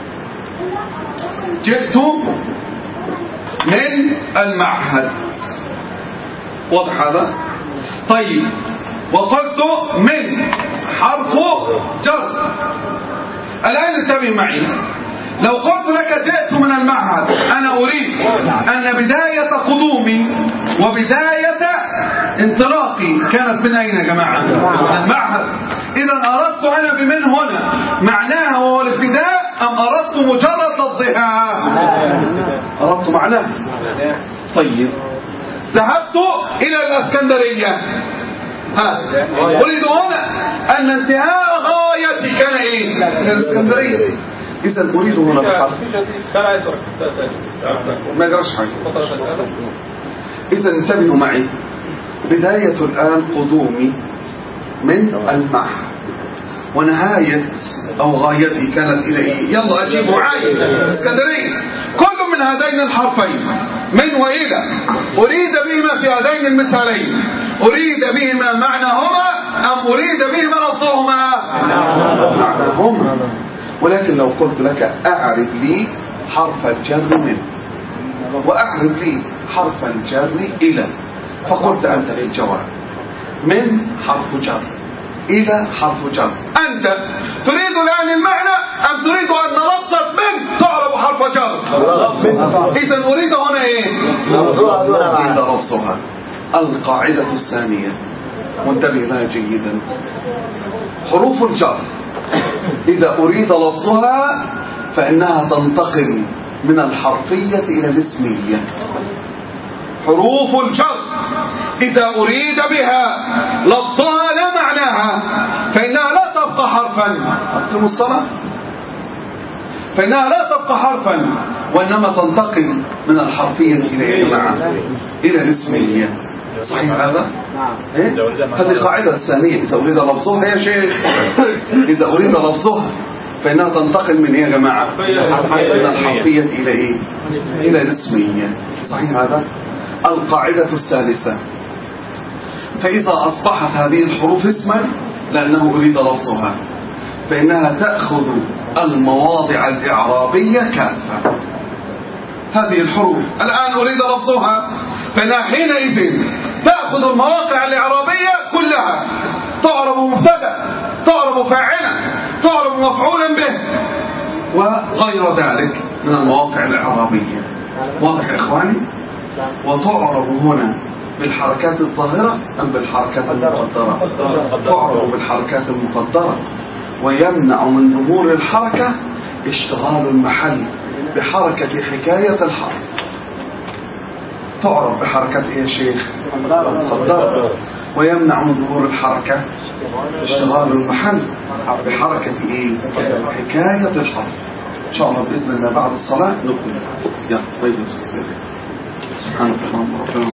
جئت من المعهد. واضح هذا؟ طيب، وقلت من حرف جر. الآن انتبه معي، لو قلت لك جئت من المعهد أنا أريد أن بداية قدومي وبداية انطلاقي كانت من أين يا جماعة؟ من المعهد. إذا أردت أنا بمن هنا معناها هو الابتداء أم أردت مجرد لفظها؟ أردت معناها. طيب، ذهبت إلى الإسكندرية، ها أريد هنا أن انتهاء غايتي كان إيه؟ إلى الإسكندرية. إذا أريد هنا بحرف ما يجرش حاجة. إذا انتبهوا معي، بداية الآن قدومي من المعهد ونهاية أو غايتي كانت إلى إيه؟ يلا أجيبوا معي الإسكندرية. كل من هذين الحرفين من وإلى أريد بهما في هذين المثالين أريد بهما معناهما أم أريد بهما لفظهما؟ معناهما. ولكن لو قلت لك أعرف لي حرف الجر من وأعرف لي حرف الجر إلى، فقلت أنت في الجواب من حرف جر إلى حرف جر، أنت تريد الآن المعنى أم تريد أن لفظة من تعرف حرف جر؟ إذا أريد هنا إيه؟ أريد لفظها. القاعدة الثانية وانتبه لها جيدا، حروف الجر إذا أريد لفظها فإنها تنتقل من الحرفية إلى الاسمية. حروف الجر إذا أريد بها لفظها لا معناها فإنها لا تبقى حرفا، أقيموا الصلاة، فإنها لا تبقى حرفا وإنما تنتقل من الحرفية إلى إيه معا؟ إلى الاسمية. صحيح هذا؟ إيه؟ هذه قاعدة الثانية. إذا أريد لفظها يا شيخ إذا أريد لفظها فإنها تنتقل من إيه يا جماعة؟ من الحرفية إلى إيه؟ إلى الاسمية. صحيح هذا؟ القاعدة الثالثة، فإذا أصبحت هذه الحروف اسما لأنه أريد لفظها فإنها تأخذ المواضع الإعرابية كافة. هذه الحروف الآن أريد لفظها فإنها حينئذ تأخذ المواقع الإعرابية كلها، تعرب مبتدأ، تعرب فاعلا، تعرب مفعولا به وغير ذلك من المواقع الإعرابية. واضح يا إخواني؟ وتعرب هنا بالحركات الظاهرة أم بالحركات المقدرة؟ تعرب بالحركات المقدرة، ويمنع من ظهور الحركة اشتغال المحل بحركة حكاية الحرف. تعرب بحركة ايه يا شيخ؟ مقدرة. ويمنع من ظهور الحركة اشتغال المحل بحركة ايه؟ حكاية الحرف. ان شاء الله بإذن الله بعد الصلاة نكمل. يلا طيب سبحانك اللهم ربنا.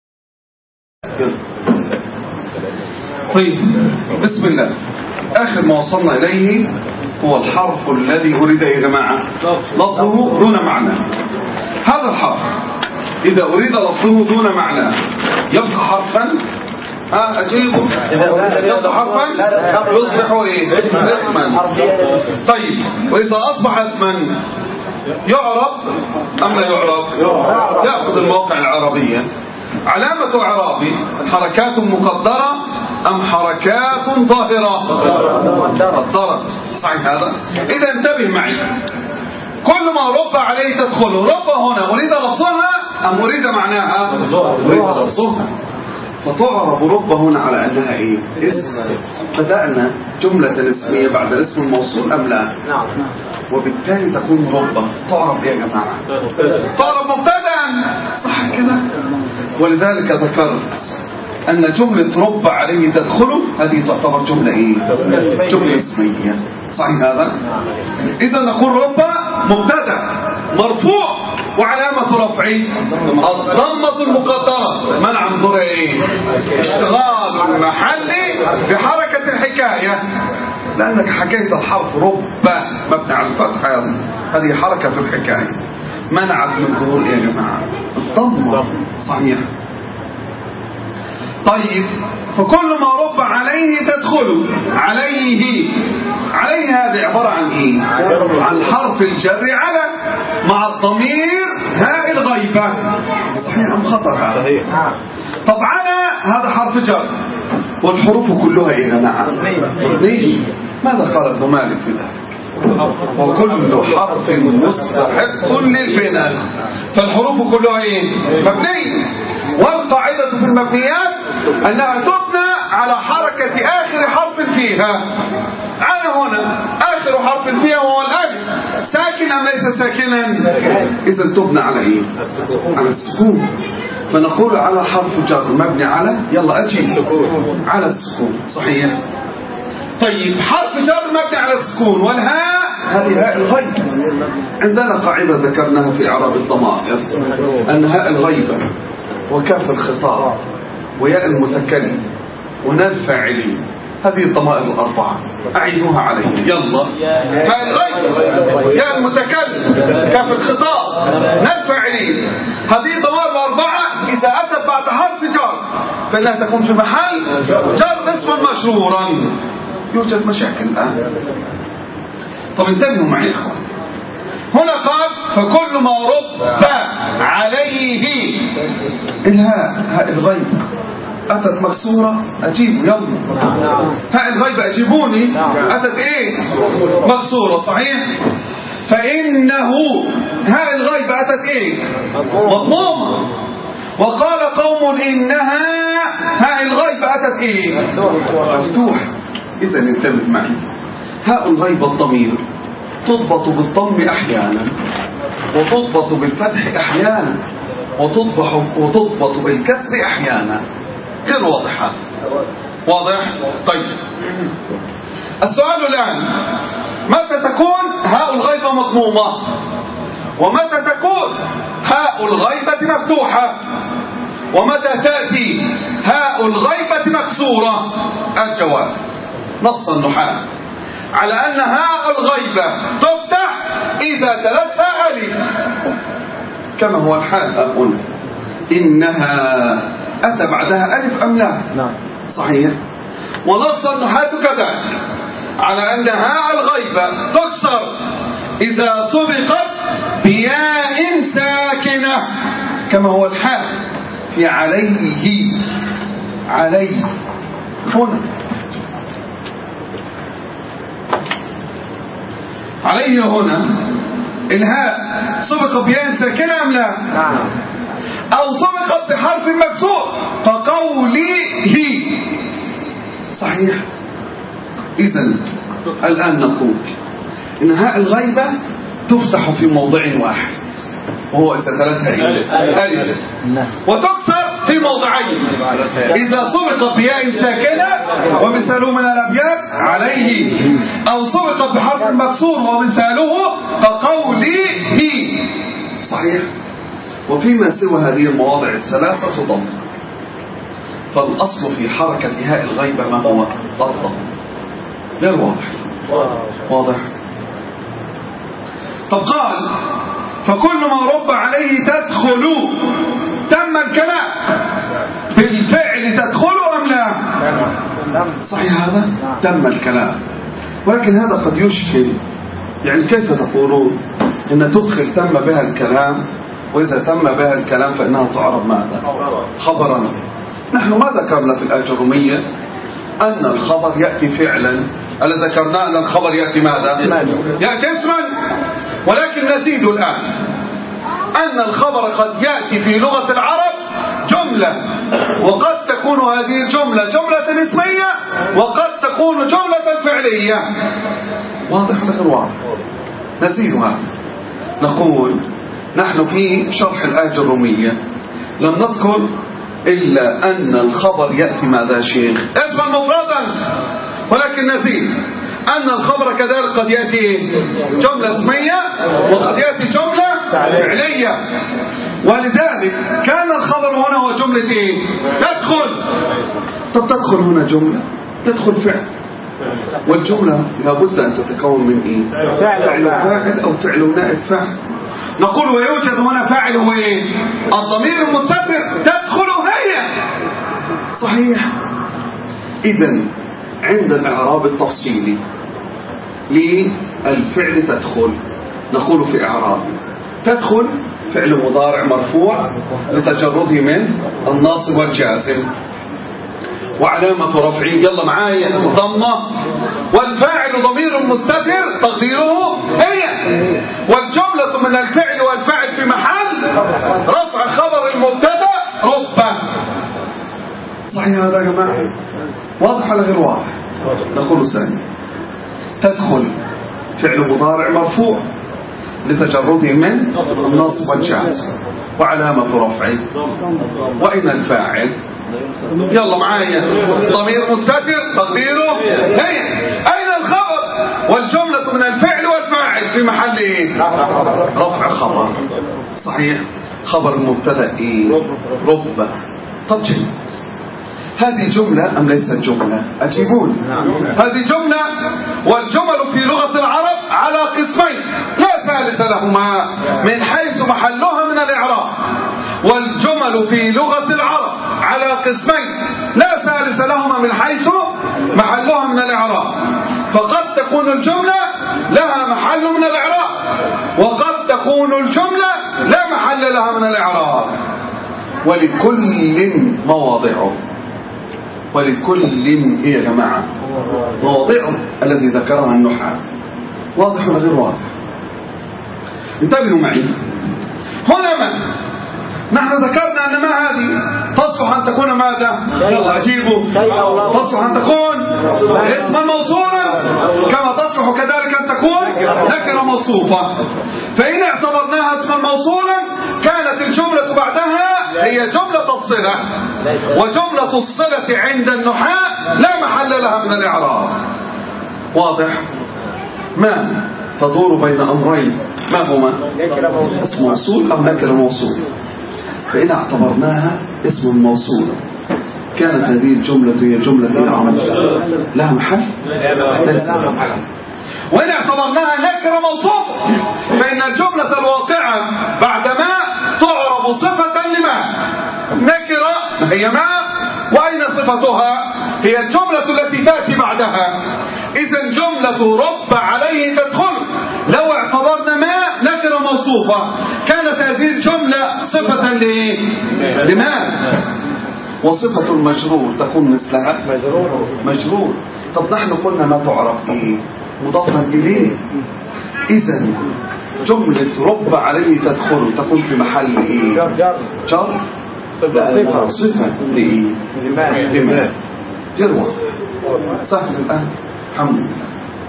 طيب بسم الله. آخر ما وصلنا إليه هو الحرف الذي أريد يا جماعة لفظه دون معنى. هذا الحرف إذا أريد لفظه دون معنى يبقى حرفا. ها أجيبه يبقى حرفا يصبح إيه؟ اسما. طيب وإذا أصبح اسما يعرب أم لا يعرب؟ يأخذ المواقع العربية. علامة إعرابي حركات مقدرة أم حركات ظاهرة؟ مقدرة. صحيح هذا؟ إذا انتبه معي، كل ما رب عليه تدخله. رب هنا أريد لفظها أم أريد معناها؟ أريد لفظها، فتعرب رب هنا على أنها إيه؟ اسم. بدأنا جملة اسمية بعد الاسم الموصول أم لا؟ نعم. وبالتالي تكون رب تعرب إيه يا جماعة؟ تعرب مبتدأ. صح كده؟ ولذلك ذكرت أن جملة رب عليه تدخله هذه تعتبر جملة إيه؟ جملة اسمية. صحيح هذا؟ إذا نقول رب مبتدأ مرفوع وعلامة رفعه الضمة المقدرة منع من ظهور إيه؟ اشتغال المحل بحركة الحكاية، لأنك حكيت الحرف رب مبني على الفتح، هذه حركة الحكاية منعت من ظهور إيه يا جماعة؟ الضمة. صحيح. طيب فكل ما رب عليه تدخل عليه. عليه هذه عبارة عن ايه؟ عن حرف الجر على مع الضمير هاء الغيبة. صحيح ام خطر هذا؟ طب على هذا حرف جر والحروف كلها ايه يا جماعه؟ مبنية. ماذا قال ابن مالك في ذلك؟ وكل حرف مستحق للبناء، فالحروف كلها ايه؟ مبنية. والقاعدة في المبنيات أنها تبنى على حركة آخر حرف فيها. على هنا آخر حرف فيها وهو الألف، ساكن أم ليس ساكنا؟ إذا تبنى على إيه؟ على السكون. فنقول على حرف جر مبني على، يلا أجي على السكون. صحيح. طيب حرف جر مبني على السكون والهاء هذه هاء الغيب. عندنا قاعدة ذكرناها في إعراب الضمائر أن هاء الغيبة وكاف الخطاب وياء المتكلم ونال الفاعلين هذه الضمائر الأربعة أعيدوها عليه. يلا هاء الغيب، ياء المتكلم، كاف الخطاب، هذه ضمائر الأربعة إذا أتت بعد حرف جر فإنها تكون في محل جر اسما مشهورا. يوجد مشاكل الآن. طب انتبهوا معي إخوان. هنا قال فكل ما رب عليه الهاء، هاء الغيب أتت مكسورة أجيب يلا. هاء الغيب أجيبوني أتت إيه مكسورة صحيح. فإنه هاء الغيب أتت إيه مضمومة. وقال قوم إنها هاء الغيب أتت إيه مفتوح. إذا انتبه معي. هاء الغيب الضمير تضبط بالضم أحيانا وتضبط بالفتح أحيانا وتضبط وتضبط بالكسر أحيانا. غير واضحة. واضح؟ طيب السؤال الآن متى تكون هاء الغيبة مضمومة ومتى تكون هاء الغيبة مفتوحة ومتى تأتي هاء الغيبة مكسورة؟ الجواب نص النحاة على أن هاء الغيبة تفتح إذا تلتها ألف كما هو الحال هنا. إنها أتى بعدها ألف أم لا؟ نعم صحيح. ونص النحاة كذلك على أن هاء الغيبة تكسر إذا سبقت بياء ساكنة كما هو الحال في عليه. عليه هنا عليه هنا الهاء سبق بياء ساكنة أم لا؟ نعم. أو سبقت بحرف مكسور كقوله صحيح. إذن الآن نقول إن هاء الغيبة تفتح في موضع واحد وهو إذا ثلاثة ألف وتكسر في موضعين إذا سبقت بياء ساكنة ومثاله من الأبيات عليه أو سبقت بحرف مكسور ومثاله كقوله صحيح. وفيما سوى هذه المواضع الثلاثة ضم. فالأصل في حركة هاء الغيبة ما هو الضم. غير واضح. واضح. طب قال فكل ما رب عليه تدخل تم الكلام بالفعل تدخل أم لا؟ صحيح هذا تم الكلام. ولكن هذا قد يشكل. يعني كيف تقولون إن تدخل تم بها الكلام وإذا تم بها الكلام فإنها تعرب ماذا؟ خبرا. نحن ما ذكرنا في الآجرومية أن الخبر يأتي فعلا. ألا ذكرنا أن الخبر يأتي ماذا؟ يأتي اسما. ولكن نزيد الآن أن الخبر قد يأتي في لغة العرب جملة وقد تكون هذه الجملة جملة اسمية وقد تكون جملة فعلية. واضح ولا غير واضح؟ نزيدها. نقول نحن في شرح الآجرومية لم نذكر إلا أن الخبر يأتي ماذا شيخ؟ اسما مفردا. ولكن نزيد أن الخبر كذلك قد يأتي جملة اسمية وقد يأتي جملة فعلية. ولذلك كان الخبر هنا هو جملة ايه؟ تدخل. طب تدخل هنا جملة تدخل فعل. والجملة لابد أن تتكون من ايه؟ فعل وفاعل أو فعل ونائب فاعل. نقول ويوجد هنا فاعل هو ايه؟ الضمير المستتر تدخل هي. صحيح. إذن عند الإعراب التفصيلي للفعل تدخل نقول في إعراب تدخل فعل مضارع مرفوع لتجرده من الناصب والجازم وعلامة رفعه يلا معايا ضمة والفاعل ضمير مستتر تقديره هي والجملة من الفعل والفاعل في محل رفع خبر المبتدا ربا. صحيح هذا يا جماعة؟ واضح ولا غير واضح؟ نقول ثاني تدخل فعل مضارع مرفوع لتجرده من النصب والجزم وعلامة رفعه وإن الفاعل يلا معايا ضمير مستتر تقديره هي. أين الخبر؟ والجملة من الفعل والفاعل في محل ايه؟ رفع خبر. صحيح. خبر المبتدا ايه؟ رب. طب جيد هذه جملة أم ليست جملة؟ أجيبون. هذه جملة والجمل في لغة العرب على قسمين لا ثالث لهما من حيث محلها من الإعراب. والجمل في لغة العرب على قسمين لا ثالث لهما من حيث محلها من الإعراب، فقد تكون الجملة لها محل من الإعراب، وقد تكون الجملة لا محل لها من الإعراب. ولكل مواضعه، ولكل إيه يا جماعة؟ مواضعه الذي ذكرها النحاة. واضح ولا غير واضح؟ انتبهوا معي. هنا ما نحن ذكرنا أن ما هذه تصلح أن تكون ماذا؟ يلا أجيبوا. تصلح أن تكون اسما موصولا، كما تصلح كذلك أن تكون نكرة موصوفة. فإن اعتبرناها اسما موصولا كانت الجملة بعدها هي جملة الصلة، وجملة الصلة عند النحاة لا محل لها من الإعراب. واضح؟ ما تدور بين أمرين، ما هما؟ اسم موصول أو نكرة موصول. فإن اعتبرناها اسم موصول كانت هذه الجملة هي جملة لها محل؟ ليس لها محل. وإن اعتبرناها نكرة موصوفة فإن الجملة الواقعة بعدما تعرب صفة لما؟ نكرة هي ما، وأين صفتها؟ هي الجملة التي تأتي بعدها. إذن جملة رب عليه تدخل لو اعتبرنا ما نكرة موصوفة كانت هذه الجملة صفة لما؟ وصفة المجرور تكون مثلها مجرور. مجرور. طب نحن قلنا ما تعرف إيه؟ مضافا إليه. إذن جملة رب عليه تدخل تكون في محل إيه؟ جر. صفة صفة لإيه؟ لما؟ جروة. سهل الآن الحمد لله.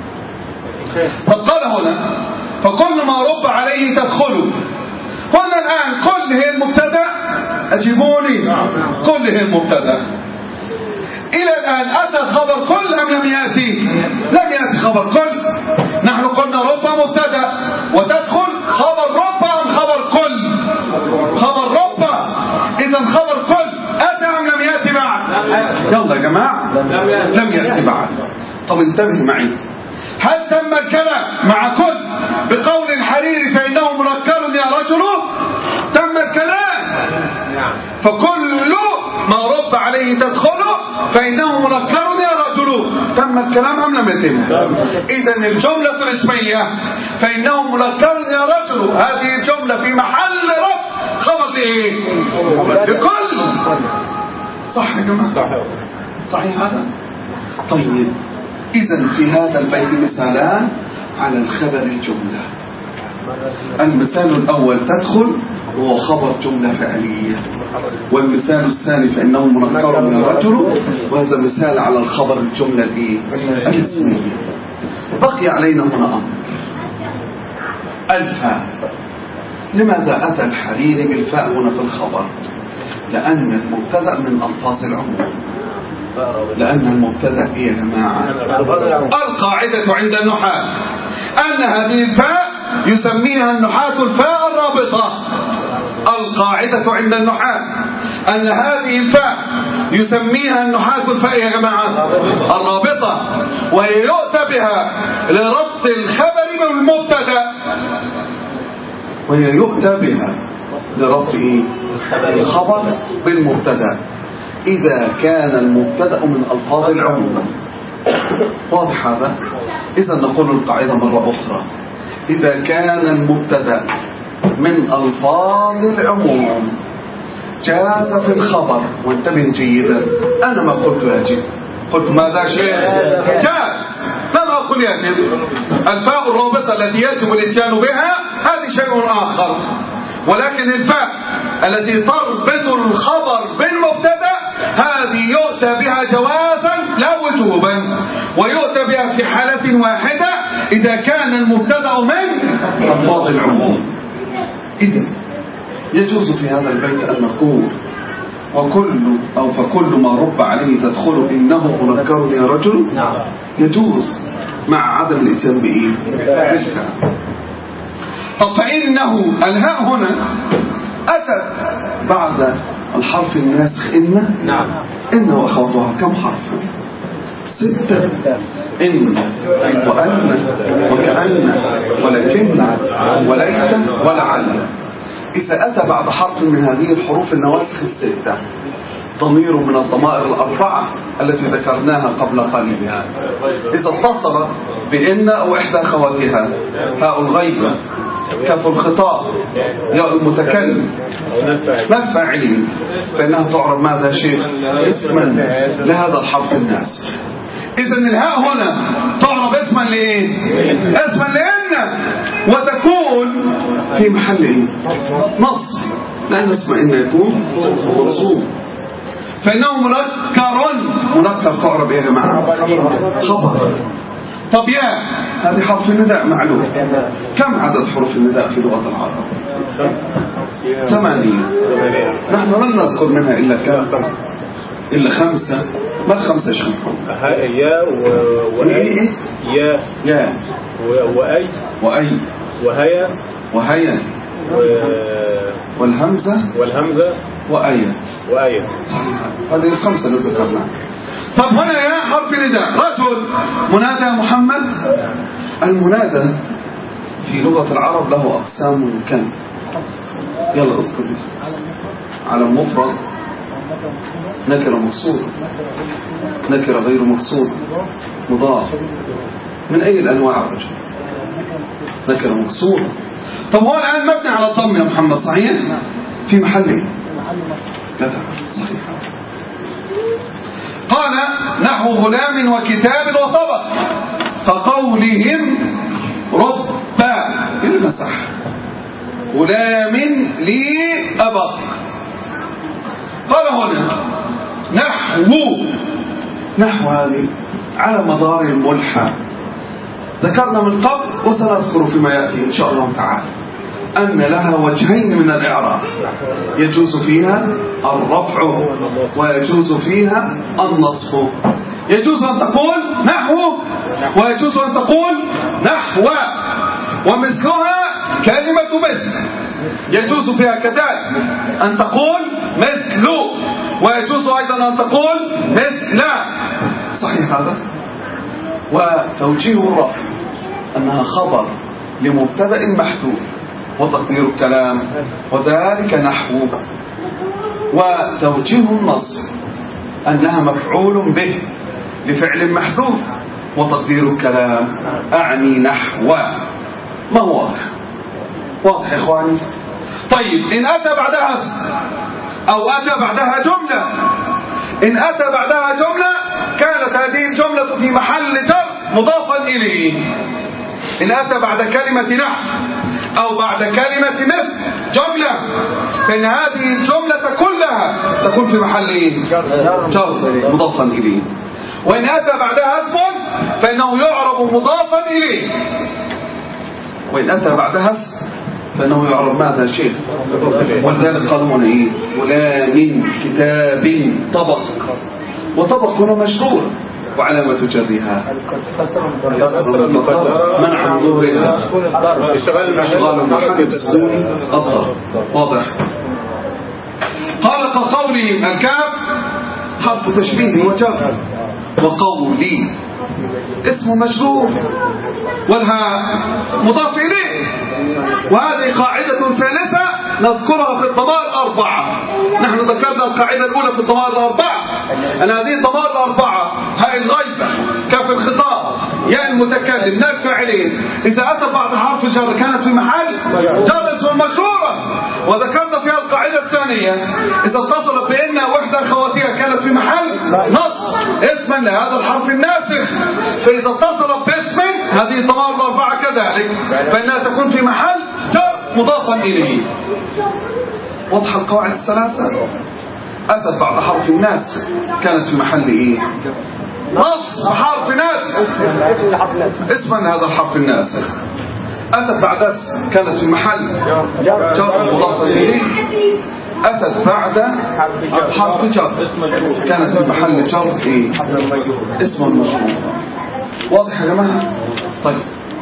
فقال هنا فكل ما رب عليه تدخل. هنا الآن كل هي المبتدا، أجيبوني. كل هي المبتدا. إلى الآن أتى خبر كل أم لم يأتي؟ لم يأتي خبر كل. نحن قلنا رب مبتدا وتدخل خبر رب أم خبر كل؟ خبر رب. إذا خبر كل أتى أم لم يأتي بعد؟ يلا يا جماعة لم يأتي بعد. طب انتبه معي. هل تم الكلام مع كل بقول الحريري فإنه منكر يا رجل؟ تم الكلام. فكل ما رب عليه تدخل فإنه منكر يا رجل. تم الكلام أم لم يتم؟ إذن الجملة الاسمية فإنه منكر يا رجل هذه الجملة في محل رب خبر إيه؟ لكل. صح يا جماعة؟ صحيح هذا؟ طيب إذن في هذا البيت مثالان على الخبر الجملة. المثال الأول تدخل وهو خبر جملة فعلية، والمثال الثاني فإنه منكر من رجل، وهذا مثال على الخبر الجملة الاسمية. بقي علينا هنا أمر الفاء. لماذا أتى الحريري بالفاء هنا في الخبر؟ لأن المبتدأ من ألفاظ العموم. لأن المبتدأ يا جماعة القاعدة عند النحاة أن هذه الفاء يسميها النحاة الفاء الرابطة. القاعدة عند النحاة أن هذه الفاء يسميها النحاة الفاء يا جماعة الرابطة، وهي يؤتى بها لربط الخبر بالمبتدأ. وهي يؤتى بها لربط إيه؟ الخبر بالمبتدأ إذا كان المبتدأ من ألفاظ العموم. واضح هذا؟ إذا نقول القاعدة مرة أخرى. إذا كان المبتدأ من ألفاظ العموم جاز في الخبر. وانتبه جيدا، أنا ما قلت يجب، قلت ماذا شيخ؟ جاز. لم أقل يجب. الفاء الرابطة التي يجب الاتيان بها هذه شيء آخر، ولكن الفاء التي تربط الخبر بالمبتدأ هذه يؤتى بها جوازا لا وجوبا، ويؤتى بها في حالة واحدة إذا كان المبتدأ من ألفاظ العموم. إذن يجوز في هذا البيت أن نقول وكل أو فكل ما رب عليه تدخل إنه منكر يا رجل. يجوز مع عدم الاتيان بإيه؟ بالفاء. طب فإنه الهاء هنا أتت بعد الحرف الناسخ إن. نعم. إن وأخواتها كم حرف؟ ستة. إن وأن وكأن ولكن وليت ولعل. إذا أتى بعد حرف من هذه الحروف النواسخ الستة ضمير من الضمائر الأربعة التي ذكرناها قبل قليل، إذا اتصل بإن أو إحدى خواتها، هاء الغيبة، كاف الخطاب، ياء المتكلم، لا الفاعلين، فإنها تعرب ماذا شيخ؟ اسما لهذا الحرف الناسخ. إذن الهاء هنا تعرب اسما لإيه؟ اسما لإن، وتكون في محل إيه؟ نصب، لأن اسم إن يكون منصوب، فإنه منكر. منكر تعرب إيه يا جماعة؟ خبر. طب يا هذه حرف النداء معلوم. كم عدد حروف النداء في لغة العرب؟ ثمانية. نحن لن نذكر منها إلا كم؟ إلا خمسة. ما الخمسة شو؟ يا وأي يا يا وأي وأي وهيا وهيا والهمزة والهمزة وأي وأي. صحيح، هذه الخمسة اللي ذكرناها. طب هنا يا حرف نداء. رجل منادى محمد. المنادى في لغة العرب له أقسام كم؟ يلا اذكر لي. على مفرد، نكرة مقصودة، نكرة غير مقصودة، مضاف. من أي الأنواع الرجل؟ نكرة مقصودة. طب هو الآن مبني على الضم يا محمد صحيح؟ في محله كذا صحيح. قال نحو غلام وكتاب وطبق فقولهم ربا المسح غلام لي أبق. قال هنا نحو. نحو هذه على مدار الملحة ذكرنا من قبل وسنذكر فيما يأتي إن شاء الله تعالى أن لها وجهين من الإعراب، يجوز فيها الرفع ويجوز فيها النصب. يجوز أن تقول نحو ويجوز أن تقول نحو، ومثلها كلمة مثل يجوز فيها كذلك أن تقول مثل، ويجوز أيضا أن تقول مثل. صحيح هذا. وتوجيه الرفع أنها خبر لمبتدأ محذوف وتقدير الكلام وذلك نحو. وتوجيه النصب أنها مفعول به لفعل محذوف وتقدير الكلام أعني نحو. ما هو واضح؟ واضح يا إخواني؟ طيب إن أتى بعدها أو أتى بعدها جملة، إن أتى بعدها جملة كانت هذه الجملة في محل جر مضافا إليه. إن أتى بعد كلمة نحو أو بعد كلمة مثل جملة فإن هذه الجملة كلها تكون في محل جر مضافا إليه. وإن أتى بعدها اسم فإنه يعرب مضافا إليه. وإن أتى بعدها اسم فإنه يعرب ماذا شيء. ولذلك قالوا هنا إيه؟ غلام كتاب طبق. وطبق هنا مشهور وعلامة جرها منع من ظهورها اشتغال المحل بالسكون الضر. واضح. قال كقولهم الكاف حرف تشبيه وجر، وقولي اسم مجرور والهاء مضاف إليه. وهذه قاعدة ثالثة نذكرها في الضمائر الأربعة. نحن ذكرنا القاعدة الأولى في الضمائر الأربعة أن هذه الضمائر الأربعة هاء الغيبة، كاف الخطاب، ياء المتكلم، ناء الفاعلين إذا أتى بعد حرف جر كانت في محل جر اسم مجرورة. وذكرنا فيها القاعدة الثانية إذا اتصلت بإن وحدة خواتيها كانت في محل نصب اسما لهذا الحرف الناسخ. فإذا اتصلت باسم هذه الضمائر الأربعة كذلك فإنها تكون في محل جر مضافا إليه. واضح القواعد الثلاثة. أتت بعد حرف الناس كانت في محل إيه؟ نصب حرف ناسخ اسما هذا الحرف الناسخ. أتت بعد اسم كانت في محل جر مضافا إليه. أتت بعد حرف جر كانت في محل جر إيه؟ اسم مجرور. واضح يا جماعة؟ طيب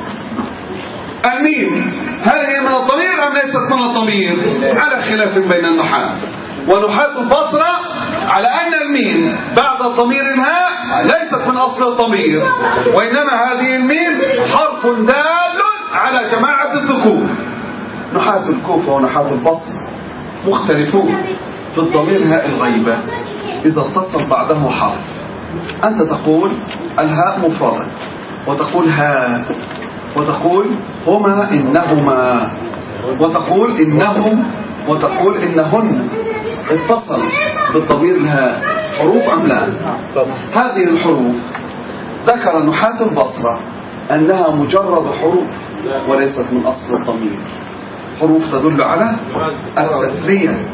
الميم هل هي من الضمير أم ليست من الضمير؟ على خلاف بين النحاة. ونحاة البصرة على أن الميم بعد الضمير الهاء ليست من أصل الضمير، وإنما هذه الميم حرف دال على جماعة الذكور. نحاة الكوفة ونحاة البصرة مختلفون في الضمير هاء الغيبة إذا اتصل بعده حرف. أنت تقول الهاء مفردة، وتقول ها، وتقول هما إنهما، وتقول إنهم، وتقول إنهن. اتصل بالضمير الهاء حروف أم لا؟ هذه الحروف ذكر نحاة البصرة أنها مجرد حروف وليست من أصل الضمير، حروف تدل على التثنية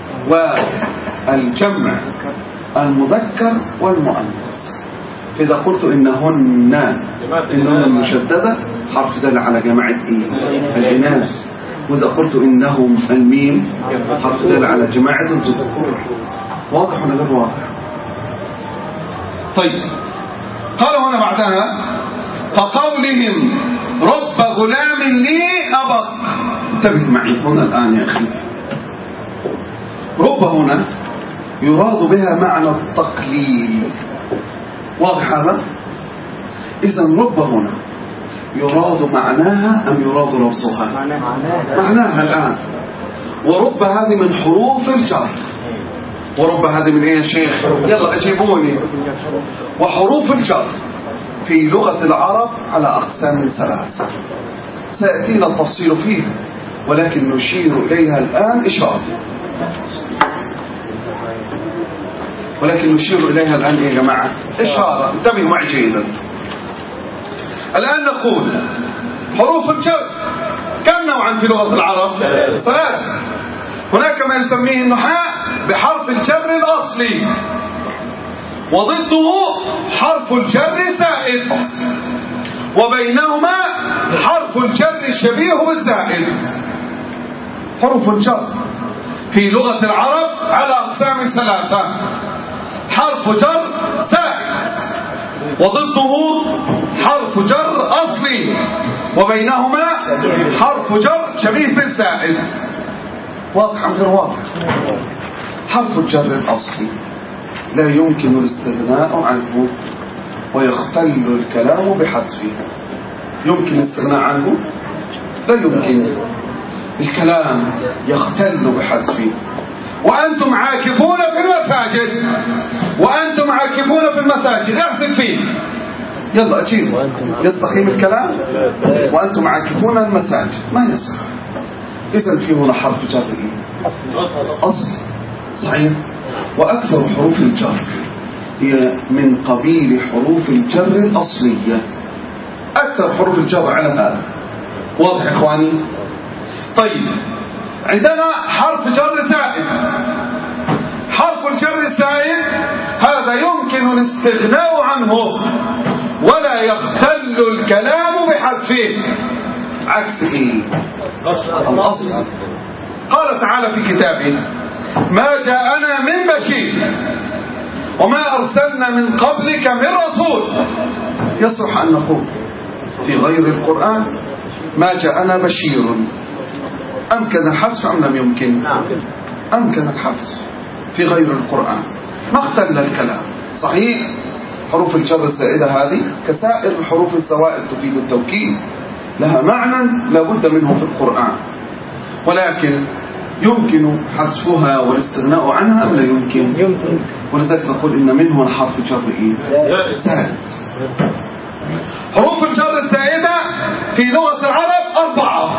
والجمع المذكر والمؤنث. فإذا قلت إنهن، إنهن المشددة حرف دل على جماعة إيه؟ الإناث. وإذا قلت إنهم الميم حرف دل على جماعة الذكور. واضح ولا غير واضح؟ طيب، قال هنا بعدها كقولهم رب غلام لي أبق. انتبه معي هنا الآن يا أخي، رب هنا يراد بها معنى التقليل. واضح هذا؟ إذن رب هنا يراد معناها أم يراد لفظها؟ معناها الآن. ورب هذه من حروف الجر. ورب هذه من ايه يا شيخ؟ يلا اجيبوني. وحروف الجر في لغة العرب على أقسام ثلاثة سيأتينا التفصيل فيها، ولكن نشير إليها الآن إشارة. ولكن نشير إليها الآن يا جماعة إشارة. انتبهوا معي جيدا. الآن نقول حروف الجر كم نوعا في لغة العرب؟ ثلاثة. هناك ما يسميه النحاة بحرف الجر الأصلي، وضده حرف الجر الزائد، وبينهما حرف الجر الشبيه بالزائد. حروف الجر في لغة العرب على أقسام ثلاثة: حرف جر زائد، وضده حرف جر أصلي، وبينهما حرف جر شبيه بالزائد. واضح أم غير واضح؟ حرف الجر الأصلي لا يمكن الاستغناء عنه ويختل الكلام بحذفه. يمكن الاستغناء عنه؟ لا يمكن، الكلام يختل بحذفه. وأنتم عاكفون في المساجد، وأنتم عاكفون في المساجد احذف فيه. يلا أجيب، يستقيم الكلام؟ وأنتم عاكفون المساجد ما يصح. إذن في هنا حرف جر أصل صحيح. وأكثر حروف الجر هي من قبيل حروف الجر الأصلية، أكثر حروف الجر على هذا. واضح إخواني؟ طيب، عندنا حرف جر زائد. حرف الجر الزائد هذا يمكن الاستغناء عنه ولا يختل الكلام بحذفه، عكس ايه؟ الأصل. قال تعالى في كتابه: ما جاءنا من بشير وما أرسلنا من قبلك من رسول. يصح أن نقول في غير القرآن ما جاءنا بشير. أمكن الحذف أم لم يمكن؟ أمكن الحذف في غير القرآن، ما اختل الكلام. صحيح، حروف الجر الزائدة هذه كسائر الحروف الزوائد تفيد التوكيد، لها معنى لا بد منه في القرآن، ولكن يمكن حذفها والاستغناء عنها أم لا يمكن؟ يمكن. ولذلك نقول إن منه الحرف الجر زائد. حروف الجر الزائدة في لغة العرب أربعة،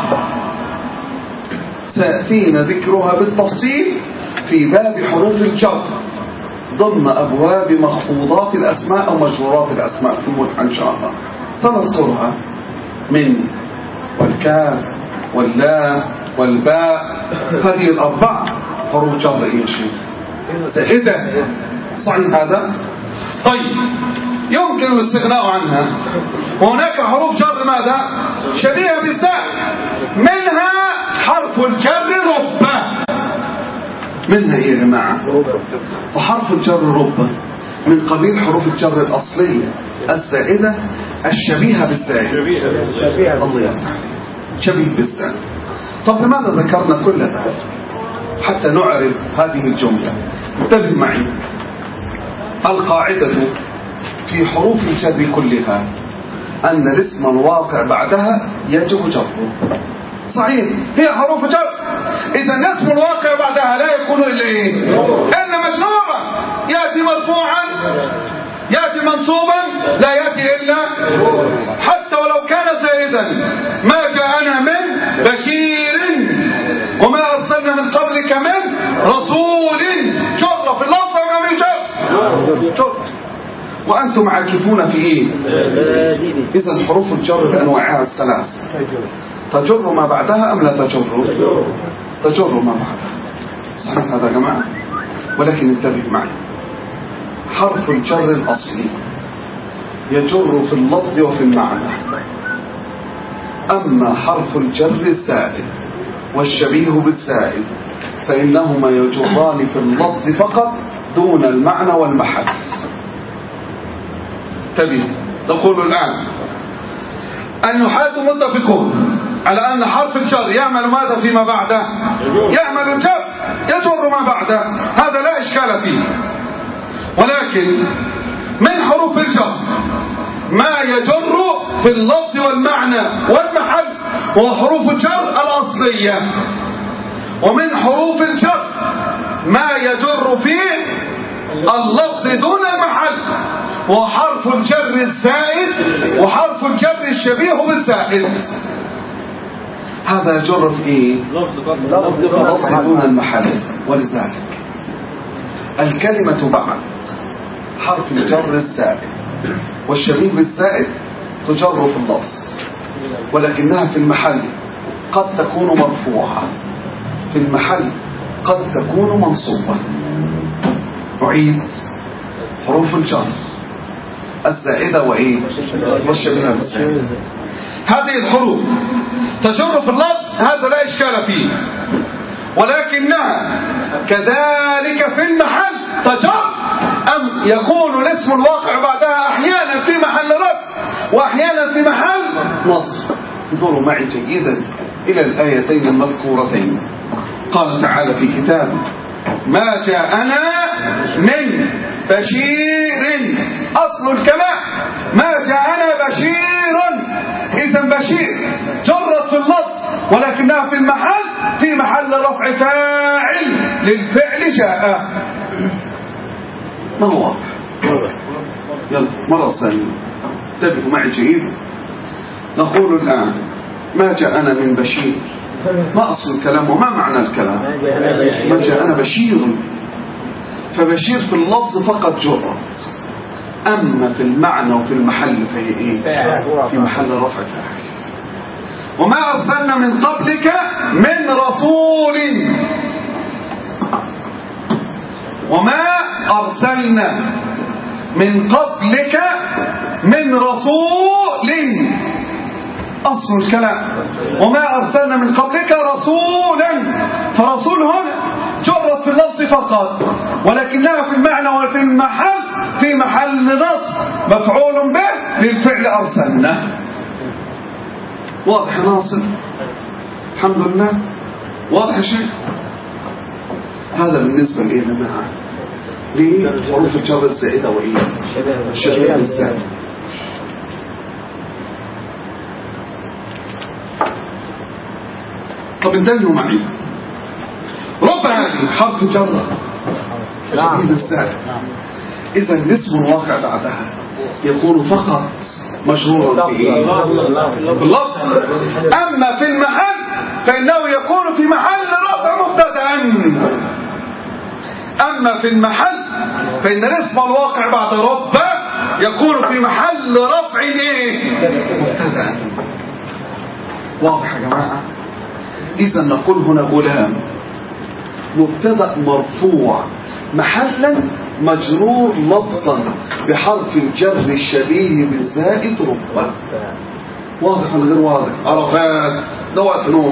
سيأتينا ذكرها بالتفصيل في باب حروف الجر ضمن أبواب مخفوضات الأسماء أو مجرورات الأسماء في الملحة إن شاء الله. سنذكرها: من، والكاف، واللام، والباء. هذه الأربع حروف جر يا شيخ زائدة. صحيح هذا؟ طيب، يمكن الاستغناء عنها. وهناك حروف جر ماذا؟ شبيهة بالزائد، منها حرف الجر ربة. منها إيه يا جماعة؟ فحرف الجر ربة من قبيل حروف الجر الأصلية الزائدة الشبيهة بالزائد. الله يفتح، شبيه بالزائد. طب لماذا ذكرنا كل ذلك؟ حتى نعرف هذه الجملة. انتبه معي، القاعدة في حروف الجر كلها أن الاسم الواقع بعدها يجب جره. صحيح هي حروف جر. إذا اسم الواقع بعدها لا يكون إلا إيه؟ إلا مجرورا. يأتي مرفوعا، يأتي منصوبا، لا يأتي إلا حتى ولو كان زائدا. ما جاءنا من بشير وما أرسلنا من قبلك من رسول. جر في اللفظ وما من جر جر. وأنتم عاكفون في إيه؟ إذا حروف الجر بأنواعها الثلاث تجر ما بعدها أم لا تجر؟ تجر ما بعدها. صحيح هذا يا جماعة؟ ولكن انتبه معي، حرف الجر الأصلي يجر في اللفظ وفي المعنى، أما حرف الجر الزائد والشبيه بالزائد فإنهما يجران في اللفظ فقط دون المعنى والمحل. انتبه، نقول الآن النحاة متفقون على أن حرف الجر يعمل ماذا فيما بعده؟ يعمل الجر، يجر ما بعده، هذا لا إشكال فيه. ولكن من حروف الجر ما يجر في اللفظ والمعنى والمحل وحروف الجر الأصلية، ومن حروف الجر ما يجر في اللفظ دون المحل وحرف الجر الزائد وحرف الجر الشبيه بالزائد. هذا يجر في ايه؟ اللفظ دون المحل. ولذلك الكلمة بعد حرف الجر الزائد والشبيه بالزائد تجر في اللفظ، ولكنها في المحل قد تكون مرفوعة، في المحل قد تكون منصوبة. نعيد: حروف الجر الزائدة وإيه؟ والشبيه بالزائد. هذه الحروف تجر في اللفظ، هذا لا إشكال فيه، ولكنها كذلك في المحل تجر. أم يكون الاسم الواقع بعدها أحيانا في محل رفع وأحيانا في محل نصب. انظروا معي جيدا إلى الآيتين المذكورتين. قال تعالى في كتابه: ما جاءنا من بشير. أصل الكلام ما جاءنا بشير. إذن بشير جرت في اللفظ ولكنها في المحل في محل رفع فاعل للفعل جاء. ما هو واضح؟ يلا مرة ثانية انتبهوا معي جيدا. نقول الآن ما جاءنا من بشير. ما أصل الكلام وما معنى الكلام؟ ما جاءنا بشير. فبشير في اللفظ فقط جرت، أما في المعنى وفي المحل فهي إيه؟ في محل رفع فاعل. وما أرسلنا من قبلك من رسول. وما أرسلنا من قبلك من رسول. أصل الكلام وما أرسلنا من قبلك رسولا. فرسول هنا جرت في اللفظ فقط، ولكنها في المعنى وفي المحل في محل نصب مفعول به للفعل أرسلنا. واضح يا ناصر؟ الحمد لله. واضح يا شيخ؟ هذا بالنسبة لإيه يا جماعة؟ ليه حروف الجر الزائدة وإيه؟ الشبيه بالزائد. طب انتبهوا معي، رب هذه حرف جر شبيه بالزائد. إذا الاسم الواقع بعدها يكون فقط مجرورا في إيه؟ في اللفظ. أما في المحل فإنه يكون في محل رفع مبتدأ. أما في المحل فإن الاسم الواقع بعد رب يكون في محل رفع إيه؟ مبتدأ. واضح يا جماعة؟ إذا نقول هنا غلام مبتدأ مرفوع محلا مجرور لفظا بحرف الجر الشبيه بالزائد رب. واضح ولا غير واضح؟ عرفات ده وقت نوم.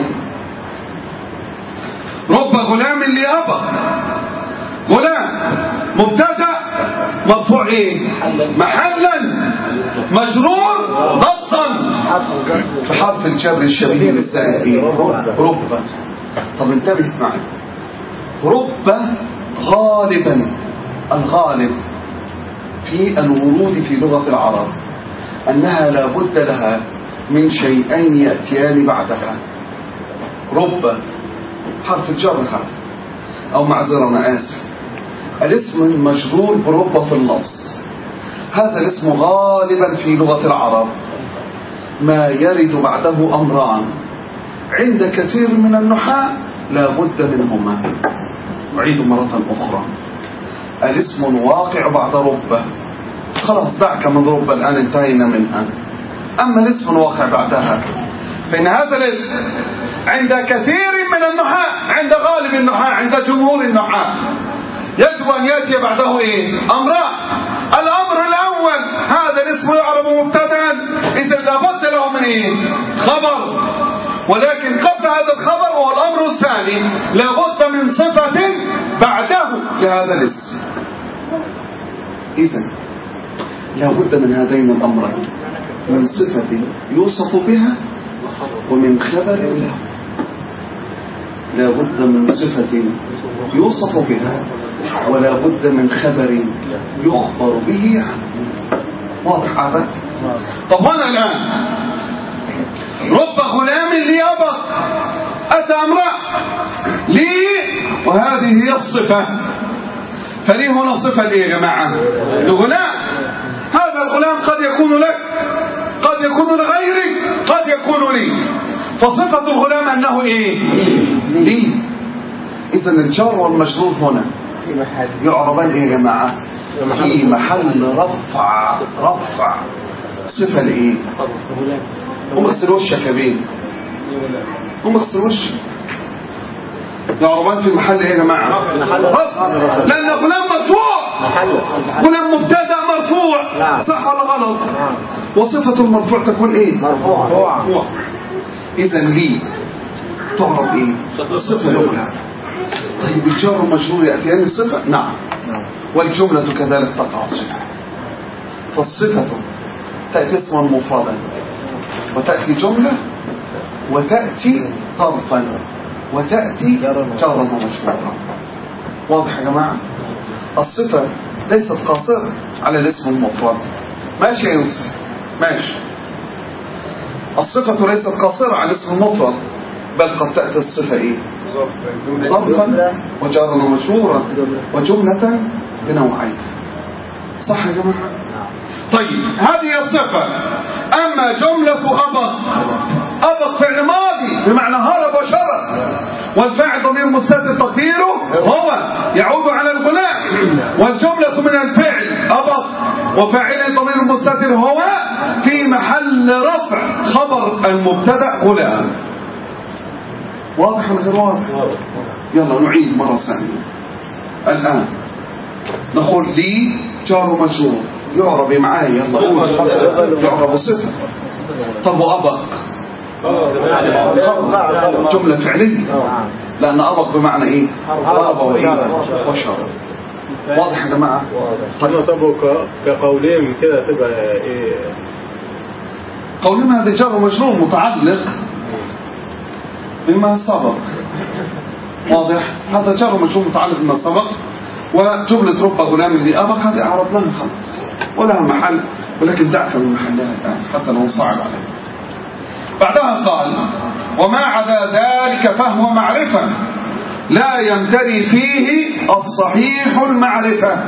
رب غلام لأبى. غلام مبتدأ مرفوع ايه؟ محلا مجرور لفظا بحرف الجر الشبيه بالزائد ايه؟ رب. طب انتبه معي، رب غالبا الغالب في الورود في لغة العرب أنها لا بد لها من شيئين يأتيان بعدها. رب حرف الجر هذا، أو معذرة أنا آسف، الاسم المجرور برب في اللفظ. هذا الاسم غالبا في لغة العرب ما يرد بعده أمران عند كثير من النحاة لا بد منهما. أعيد مرة أخرى، الاسم الواقع بعد رب، خلاص دعك من رب الآن انتهينا منها. أما الاسم الواقع بعدها فإن هذا الاسم عند كثير من النحاة، عند غالب النحاة، عند جمهور النحاة، يجب أن يأتي بعده إيه؟ أمران. الأمر الأول هذا الاسم يعرب مبتدأ، إذا لابد له من إيه؟ خبر. ولكن قبل هذا الخبر هو الأمر الثاني، لابد من صفة بعده لهذا الاسم. إذا لابد من هذين الأمرين، من صفة يوصف بها ومن خبر له. لابد من صفة يوصف بها ولا بد من خبر يخبر به عنه. واضح هذا؟ طب هنا الآن رب غلام لي أبق، أتى امرأ لي وهذه هي الصفة، فلي هنا صفة لي يا جماعة لغلام. هذا الغلام قد يكون لك، قد يكون لغيرك، قد يكون لي، فصفة الغلام أنه إيه؟ لي. إذن الجار والمجرور هنا يعربان إيه يا جماعة؟ في محل رفع، رفع صفة لإيه؟ ومغسل وشك يا بيه، ومغسل وشك، يعربان في محل إيه يا جماعة؟ رفع، لأن غلام مرفوع، غلام مبتدأ مرفوع، صح ولا غلط؟ وصفة المرفوع تكون إيه؟ مرفوع. إذن لي تعرف إيه؟ الصفة الأولى. طيب الجار والمجرور يأتيان الصفة؟ نعم. والجملة كذلك تقع الصفة. فالصفة تأتي اسما مفردا، وتأتي جملة، وتأتي ظرفا، وتأتي جارا ومجرورا. واضح يا جماعة؟ الصفة ليست قاصرة على الاسم المفرد. ماشي يا يوسف؟ ماشي. الصفة ليست قاصرة على الاسم المفرد، بل قد تأتي الصفة إيه؟ ظرفا وجارا ومجرورا وجملة بنوعين. صح يا جماعة؟ طيب هذه الصفة. أما جملة أبق، أبق فعل ماضي بمعنى هرب وشرد، والفاعل ضمير مستتر تقديره هو يعود على الغلام، والجملة من الفعل أبق وفاعل ضمير مستتر هو في محل رفع خبر المبتدأ غلام. واضح من غير واضح؟ يلا نعيد مرة ثانية. الآن نقول لي جار ومجرور يعرب معايا، يلا قول يعرب صفة. طب وأبق جملة فعلية، لأن أبق بمعنى إيه؟ هرب وإيه؟ وشرد. واضح يا جماعة؟ طيب كقولين كده تبقى إيه؟ قولين هذا جار ومجرور متعلق بما سبق. واضح؟ هذا جار ومجرور متعلق بما سبق. وجملة رب غلام اللي أبق هذه أعرضناها خلاص ولها محل، ولكن دعك من محلها الآن حتى لو صعب عليك. بعدها قال وما عدا ذلك فهو معرفة لا يمتري فيه الصحيح المعرفة.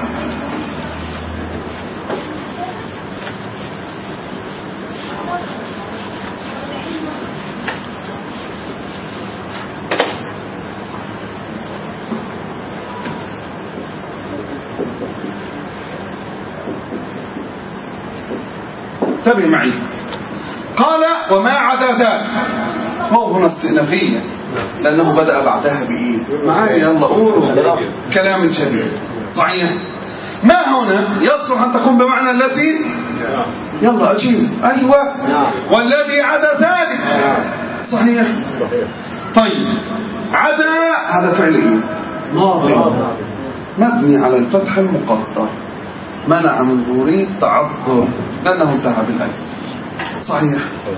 انتبه معي. قال وما عدا ذلك، هو هنا استئنافية لأنه بدأ بعدها بإيه؟ معايا يلا قولوا كلام شديد. صحيح. ما هنا يصلح أن تكون بمعنى التي؟ يلا أجيب. أيوة. والذي عدا ذلك. صحيح. طيب عدا هذا فعل إيه؟ ماضي مبني على الفتح المقدر، منع من ظهوري تعذر لأنه انتهى بالألف. صحيح.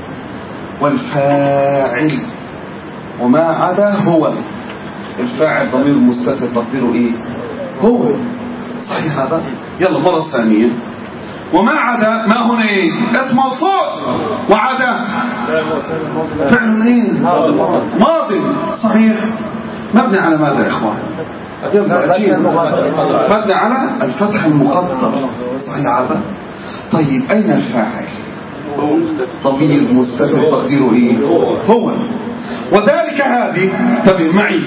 والفاعل وما عدا هو، الفاعل ضمير مستتر تقديره ايه؟ هو. صحيح هذا. يلا مرة ثانية. وما عدا ما هنا ايه؟ اسم موصول. وعدا فعل ايه؟ ماضي. صحيح. مبني على ماذا يا اخوان؟ مبني على الفتح المقدر. صحيح هذا. طيب اين الفاعل؟ ضمير مستتر تقديره ايه؟ هو. وذلك هذه تبع معي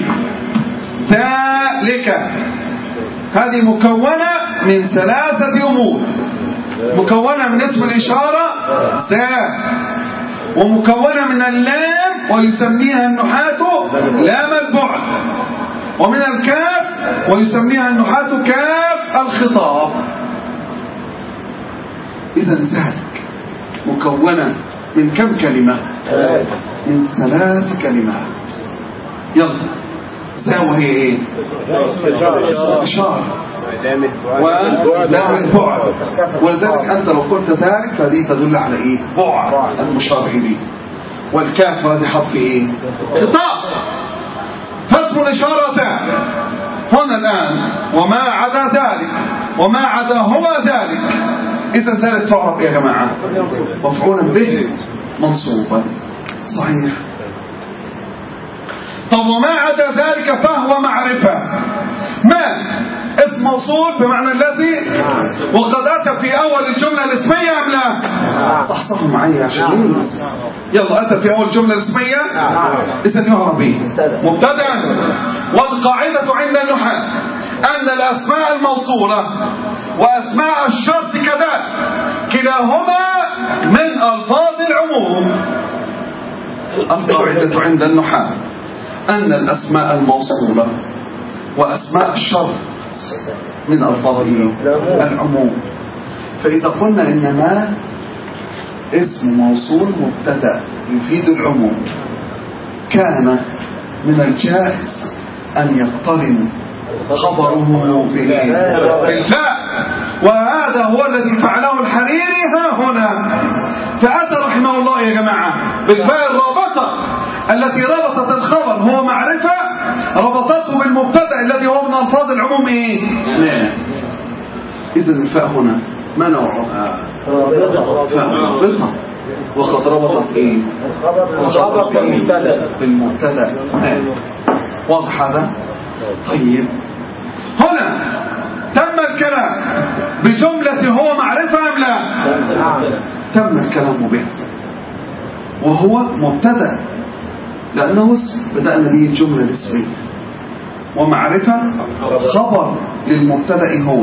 ذلك هذه مكونة من ثلاثة أمور. مكونة من اسم الإشارة ذا، ومكونة من اللام ويسميها النحاة لام البعد، ومن الكاف ويسميها النحاة كاف الخطاب. إذا ذلك مكونة من كم كلمة؟ من ثلاث كلمات. يلا ذا وهي ايه؟ إشارة ولام البعد. ولذلك أنت لو قلت ذلك فهذه تدل على ايه؟ بعد المشار إليه. والكاف هذه حرف ايه؟ خطاب. فاسم الإشارة ذا هنا الآن وما عدا ذلك، وما عدا هو ذلك. إذا ذلك تعرف يا جماعة مفعولا به منصوبا. صحيح. طب وما عدا ذلك فهو معرفة. ما اسم موصول بمعنى الذي، وقد أتى في أول الجملة الاسمية أم لا؟ صح صح معي عشان يونس. يلا أتى في أول الجملة الاسمية. إذن يعرف به مبتدأ. والقاعدة عند النحاة أن الأسماء الموصولة وأسماء الشرط كذلك كلاهما من ألفاظ العموم. القاعدة عند النحاة أن الأسماء الموصولة وأسماء الشرط من ألفاظ العموم. فإذا قلنا إن ما اسم موصول مبتدأ يفيد العموم، كان من الجائز أن يقترن خبره بالفاء، وهذا هو الذي فعله الحريري ها هنا. فأتى رحمه الله يا جماعة بالفاء الرابطة التي ربطت الخبر هو معرفة، ربطته بالمبتدأ الذي هو من ألفاظ العموم ايه؟ لا. إذن الفاء هنا ما نوعها؟ فاء رابطة، وقد ربطت ايه؟ الخبر بالمبتدأ. واضح هذا؟ طيب هنا تم الكلام بجملة هو معرفة أم لا؟ تم الكلام به، وهو مبتدأ لأنه بدأنا به الجملة الاسمية، ومعرفة خبر للمبتدأ هو،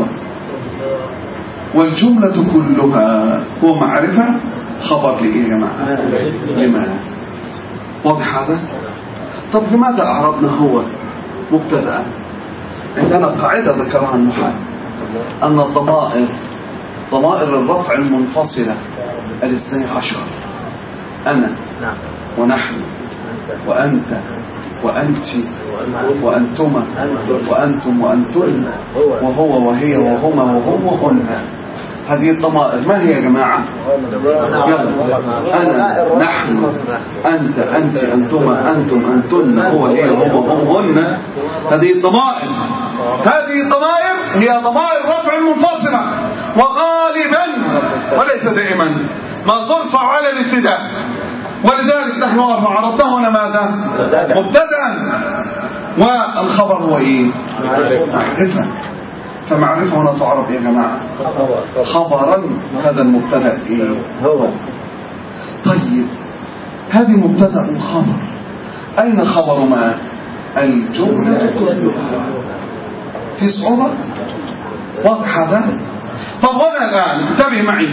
والجملة كلها هو معرفة خبر لإيه يا جماعة؟ لماذا؟ واضح هذا؟ طب لماذا أعرضنا هو مبتدأ؟ عندنا قاعدة ذكرها النحاة أن الضمائر ضمائر الرفع المنفصلة الاثني عشر، أنا ونحن وأنت وأنت وأنتما وأنتم وأنتن وهو وهي وهما وهم وهن. هذه الضمائر ما هي يا جماعة؟ يلا أنا نحن أنت أنت أنتما أنتم أنتن هو هي وهما هم وهن. هذه الضمائر هذه الضمائر هي ضمائر رفع منفصلة، وغالبا وليس دائما ما ترفع على الابتداء. ولذلك نحن عرضناه هنا ماذا؟ مبتدأ، والخبر هو ايه؟ معرفة. فمعرفة هنا تعرف يا جماعة خبرا، هذا المبتدأ ايه؟ هو. طيب هذه مبتدأ وخبر، اين خبر ما؟ الجملة كلها. في صعوبة؟ واضح هذا؟ طب هنا الآن انتبه معي،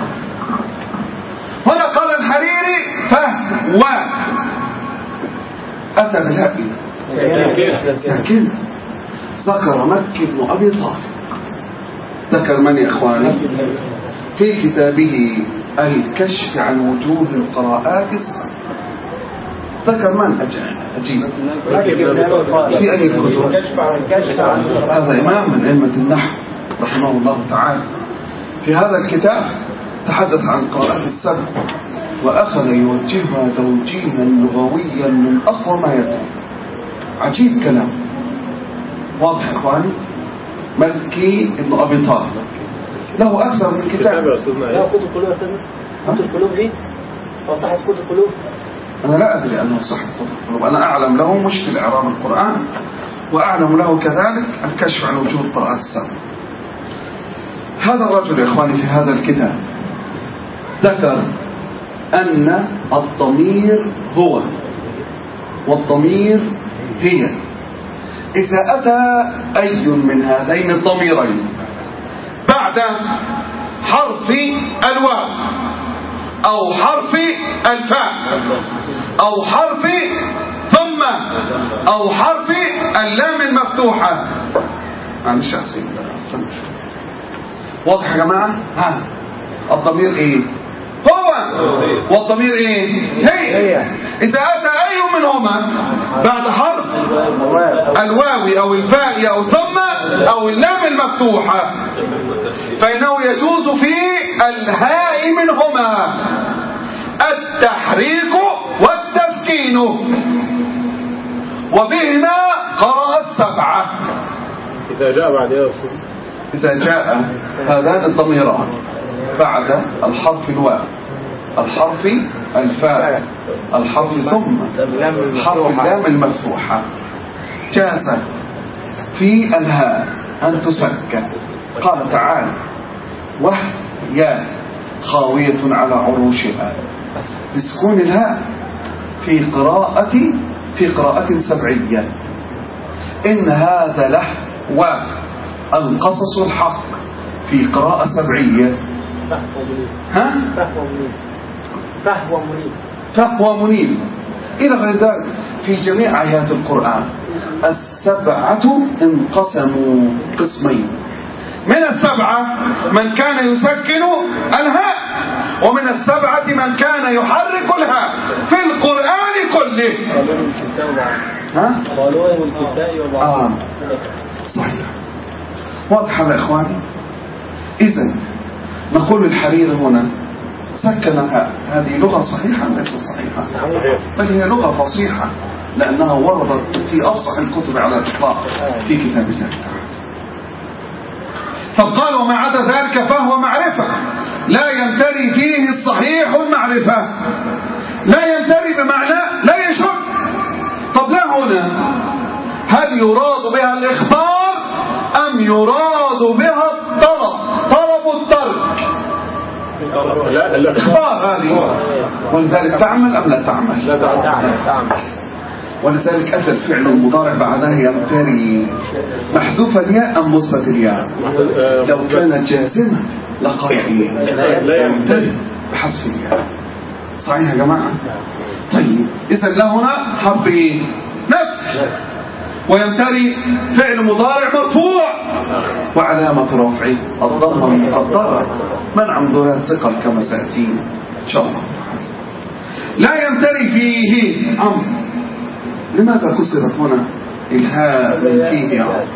هنا قال الحريري فهو أتى بالهاء ساكن. ذكر مكي بن أبي طالب، ذكر من يا إخواني في كتابه الكشف عن وجوه القراءات السبع، ذكر من أجيب في أي الكتب؟ هذا إمام من أئمة النحو رحمه الله تعالى. في هذا الكتاب تحدث عن قراءات السبع، وأخذ يوجهها توجيها لغويا من أقوى ما يكون. عجيب كلام. واضح إخواني؟ مكي ابن أبي طالب له أكثر من كتاب كتاب. يا أستاذنا لا إيه؟ كتب قلوب يا سيدنا. كتب قلوب دي هو صاحب كتب قلوب. أنا لا أدري أنه صاحب كتب القلوب، أنا أعلم له مشكل إعراب القرآن، وأعلم له كذلك الكشف عن وجود القراءات السابقة. هذا الرجل يا إخواني في هذا الكتاب ذكر أن الضمير هو والضمير هي. إذا أتى أي من هذين الضميرين بعد حرف الواو أو حرف الفاء أو حرف ثم أو حرف اللام المفتوحة، معلش أحسن واضح يا جماعة؟ ها الضمير إيه؟ هو والضمير إيه؟ هي. إذا أتى أي منهما بعد حرف الواو أو الفاء أو ثم أو اللام المفتوحة فإنه يجوز في الهاء منهما التحريك والتسكين، وبهما قرأ السبعة. إذا جاء بعد يا أستاذ إذا جاء هذان الضميران بعد الحرف الواو الحرف الفاء الحرف ثم حرف اللام المفتوحة جاز في الهاء أن تسكن. قال تعالى وهي خاوية على عروشها بسكون الهاء في قراءة في قراءة سبعية. إن هذا لهو القصص الحق في قراءة سبعية. ها؟ فهو منيب. فهو منيب. فهو منيب إلى غير ذلك في جميع آيات القرآن. السبعة انقسموا قسمين، من السبعة من كان يسكن الهاء، ومن السبعة من كان يحرك الهاء في القرآن كله. ها؟ آه. صحيح. واضح هذا يا إخواني؟ إذن نقول الحرير هنا سكن الهاء، هذه لغة صحيحة ليست صحيحة؟ بل هي لغة فصيحة لأنها وردت في أفصح الكتب على الإطلاق في كتاب الله تعالى. طب قال وما عدا ذلك فهو معرفة لا يمتري فيه الصحيح المعرفة. لا يمتري بمعنى لا يشك. طب لا هنا هل يراد بها الإخبار أم يراد بها الطلب؟ طلب الترك. لا الإخبار هذه، ولذلك تعمل أم لا تعمل؟ لا تعمل. ولذلك أتى الفعل المضارع بعدها يمتري محذوف الياء أم مثبت الياء؟ لو كانت جازمة لقال إيه؟ لا يمتري بحذف الياء. صحيح يا جماعة؟ طيب إذا لا هنا حرف إيه؟ نفي. ويمتري فعل مضارع مرفوع وعلامة رفعه الضمة المقدرة منع من ظهور الثقل كما سيأتينا إن شاء الله. لا يمتري فيه أمر. لماذا كسرت هنا الهاء من فيه يا عم؟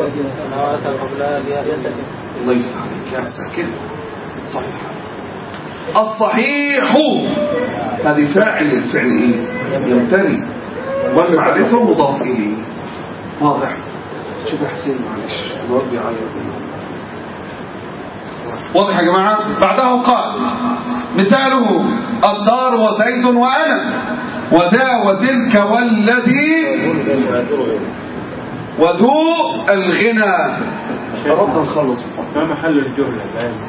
الله يفتح عليك يا ساكن. صحيح. الصحيح هذه فاعل الفعل ايه؟ يمتري، والمعرفة مضاف اليه. واضح؟ شوف يا حسين معلش الواد بيعيط. واضح يا جماعة؟ بعده قال مثاله الدار وزيد وأنا وذا وتلك والذي وذو الغنى. رد نخلص. ما محل الجملة؟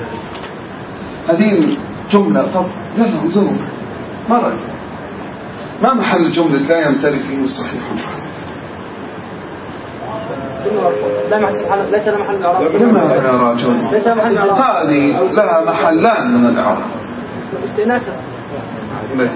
هذه جملة. طب يلا انظروا مرة. ما محل جملة لا يمتري فيه الصحيح؟ لا محل، ليس لها محل الإعراب. لماذا يا رجل؟ ليس لها محل الإعراب. هذه لها محلان من الإعراب. استئنافا. ليس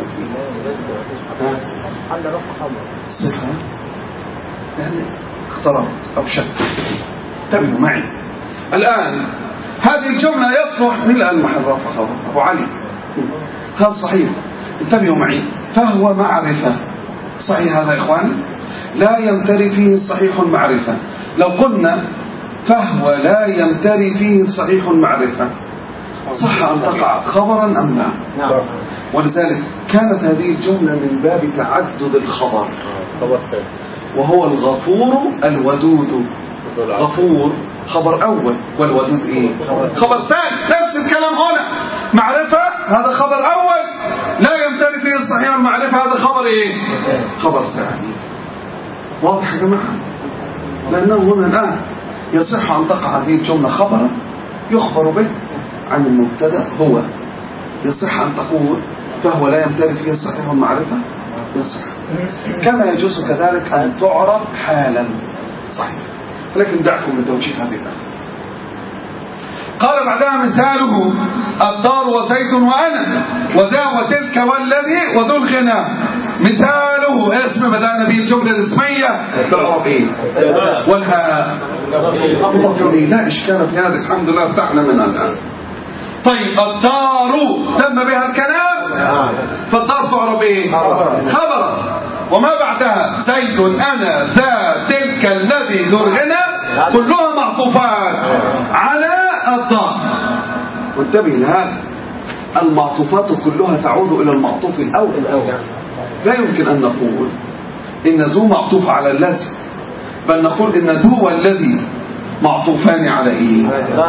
محل رفع خبر. صفة يعني اخترت أو شك. انتبهوا معي الآن. هذه الجملة يصلح من الآن محل رفع خبر. أبو علي هذا صحيح. انتبهوا معي. فهو معرفة. صحيح هذا يا إخواني؟ لا يمتري فيه الصحيح المعرفة. لو قلنا فهو لا يمتري فيه الصحيح المعرفة صح أن تقع خبرا أم لا؟ نعم. ولذلك كانت هذه الجملة من باب تعدد الخبر. وهو الغفور الودود. غفور خبر أول، والودود إيه؟ خبر ثاني. نفس الكلام هنا، معرفة هذا خبر أول لا يمتلئ فيه الصحيح، المعرفة هذا خبر إيه؟ خبر ثاني. واضح يا جماعة؟ لأنه هنا الآن يصح أن تقع هذه الجملة خبرا يخبر به عن المبتدأ هو، يصح أن تقول فهو لا يمتلئ فيه الصحيح والمعرفة، يصح. كما يجوز كذلك أن تعرب حالا، صحيح. لكن دعكم من توجيه هذه الأخذ. قال بعدها مثاله الدار وزيت وأنا وذا وتلك والذي وذو الغنى. مثاله اسم بدأنا به الجملة الاسمية تعرب ايه؟ والها مضاف إليه، لا إشكال في هذا، الحمد لله ارتحنا منها الآن. طيب الدار تم بها الكلام، فالدار تعرب ايه؟ خبرا. وما بعدها زيت أنا ذا تلك الذي ذو الغنى كلها معطوفات على الدار. وانتبه لهذا، المعطوفات كلها تعود إلى المعطوف الأول. لا يمكن أن نقول إن ذو معطوف على الذي، بل نقول إن ذو والذي معطوفان على إيه؟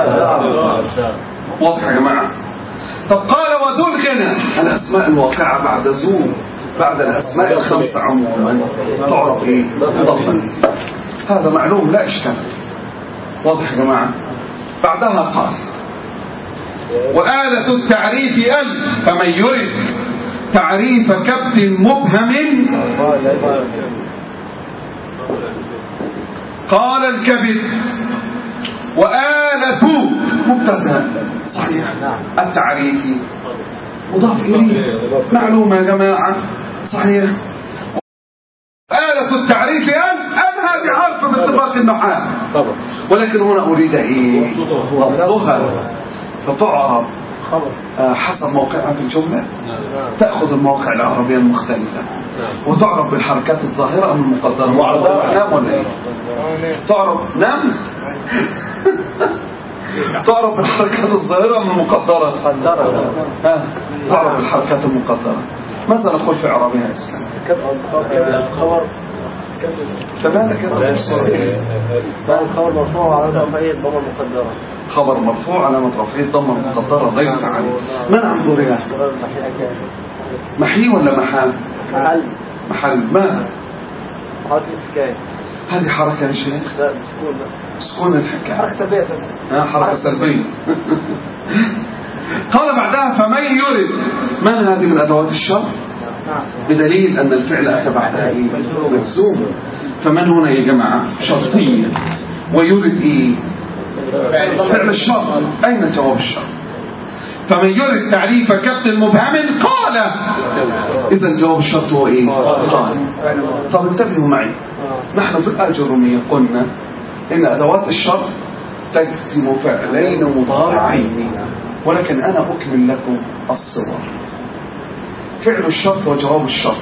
واضح يا جماعة؟ طب قال وذو الغنى، الأسماء الواقعة بعد ذو بعد الأسماء الخمسة عموما تعرف إيه؟ مضافا. هذا معلوم لا إشكال. واضح يا جماعة؟ بعدها قال وآلة التعريف ال، فمن يرد تعريف كبد مبهم قال الكبد. وآلة مبتدأ صحيح، التعريف مضاف إليه، معلومة يا جماعة، صحيح. آلة التعريف أن أن هذه حرف باتفاق النحاة، ولكن هنا أريد إيه؟ لفظها، فتعرب حسب موقعها في الجملة، تأخذ المواقع العربية المختلفة، وتعرب بالحركات الظاهرة أم المقدرة. وعرب نام ولا إيه؟ تعرب نام تعرف بالحركات الظاهرة من المقدرة. ها تعرف بالحركات المقدرة. ماذا نقول في إعرابها إسلام؟ خبر تبارك الله. خبر مرفوع على رفعه الضمة المقدرة. خبر مرفوع على رفعه الضمة المقدرة ليس عليه. من عن ظهرها؟ محي ولا محال؟ محل. محل. ما حركة الحكاية. هذه حركة يا شيخ؟ لا سكون. سكون الحكاية. حركة سلبية سلبية. ها حركة سلبية. قال بعدها فمن يرد، من هذه من أدوات الشر؟ بدليل أن الفعل أتى بعدها مجزوم. فمن هنا يا جماعة شرطية، ويرد إيه؟ فعل الشر. أين جواب الشر؟ فمن يرد تعريف كبد مبهم قال. إذا جواب الشرط هو إيه؟ قال. طب انتبهوا معي، نحن في الآجرومية قلنا إن أدوات الشر تجزم فعلين مضارعين، ولكن أنا أكمل لكم الصور. فعل الشرط وجواب الشرط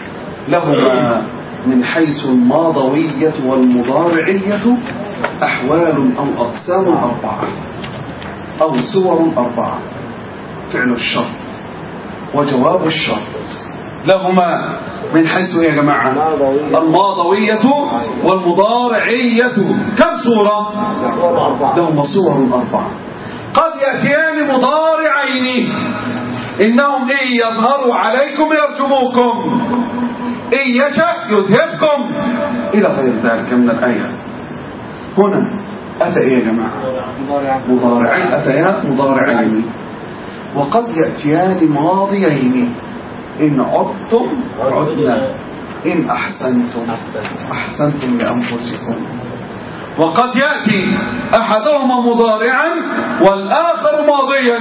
لهما من حيث الماضوية والمضارعية أحوال أو أقسام أربعة أو صور أربعة. فعل الشرط وجواب الشرط لهما من حيث يا جماعة الماضوية والمضارعية كم صورة؟ لهما صور أربعة. قد يأتيان مضارعين، إنهم إن يظهروا عليكم يرجموكم، إن يشأ يذهبكم، إلى غير ذلك من الآيات. هنا أتى إيه يا جماعة؟ مضارعين، أتيا مضارعين. وقد يأتيان ماضيين، إن عدتم عدنا، إن أحسنتم أحسنتم لأنفسكم. وقد يأتي أحدهما مضارعا والآخر ماضيا.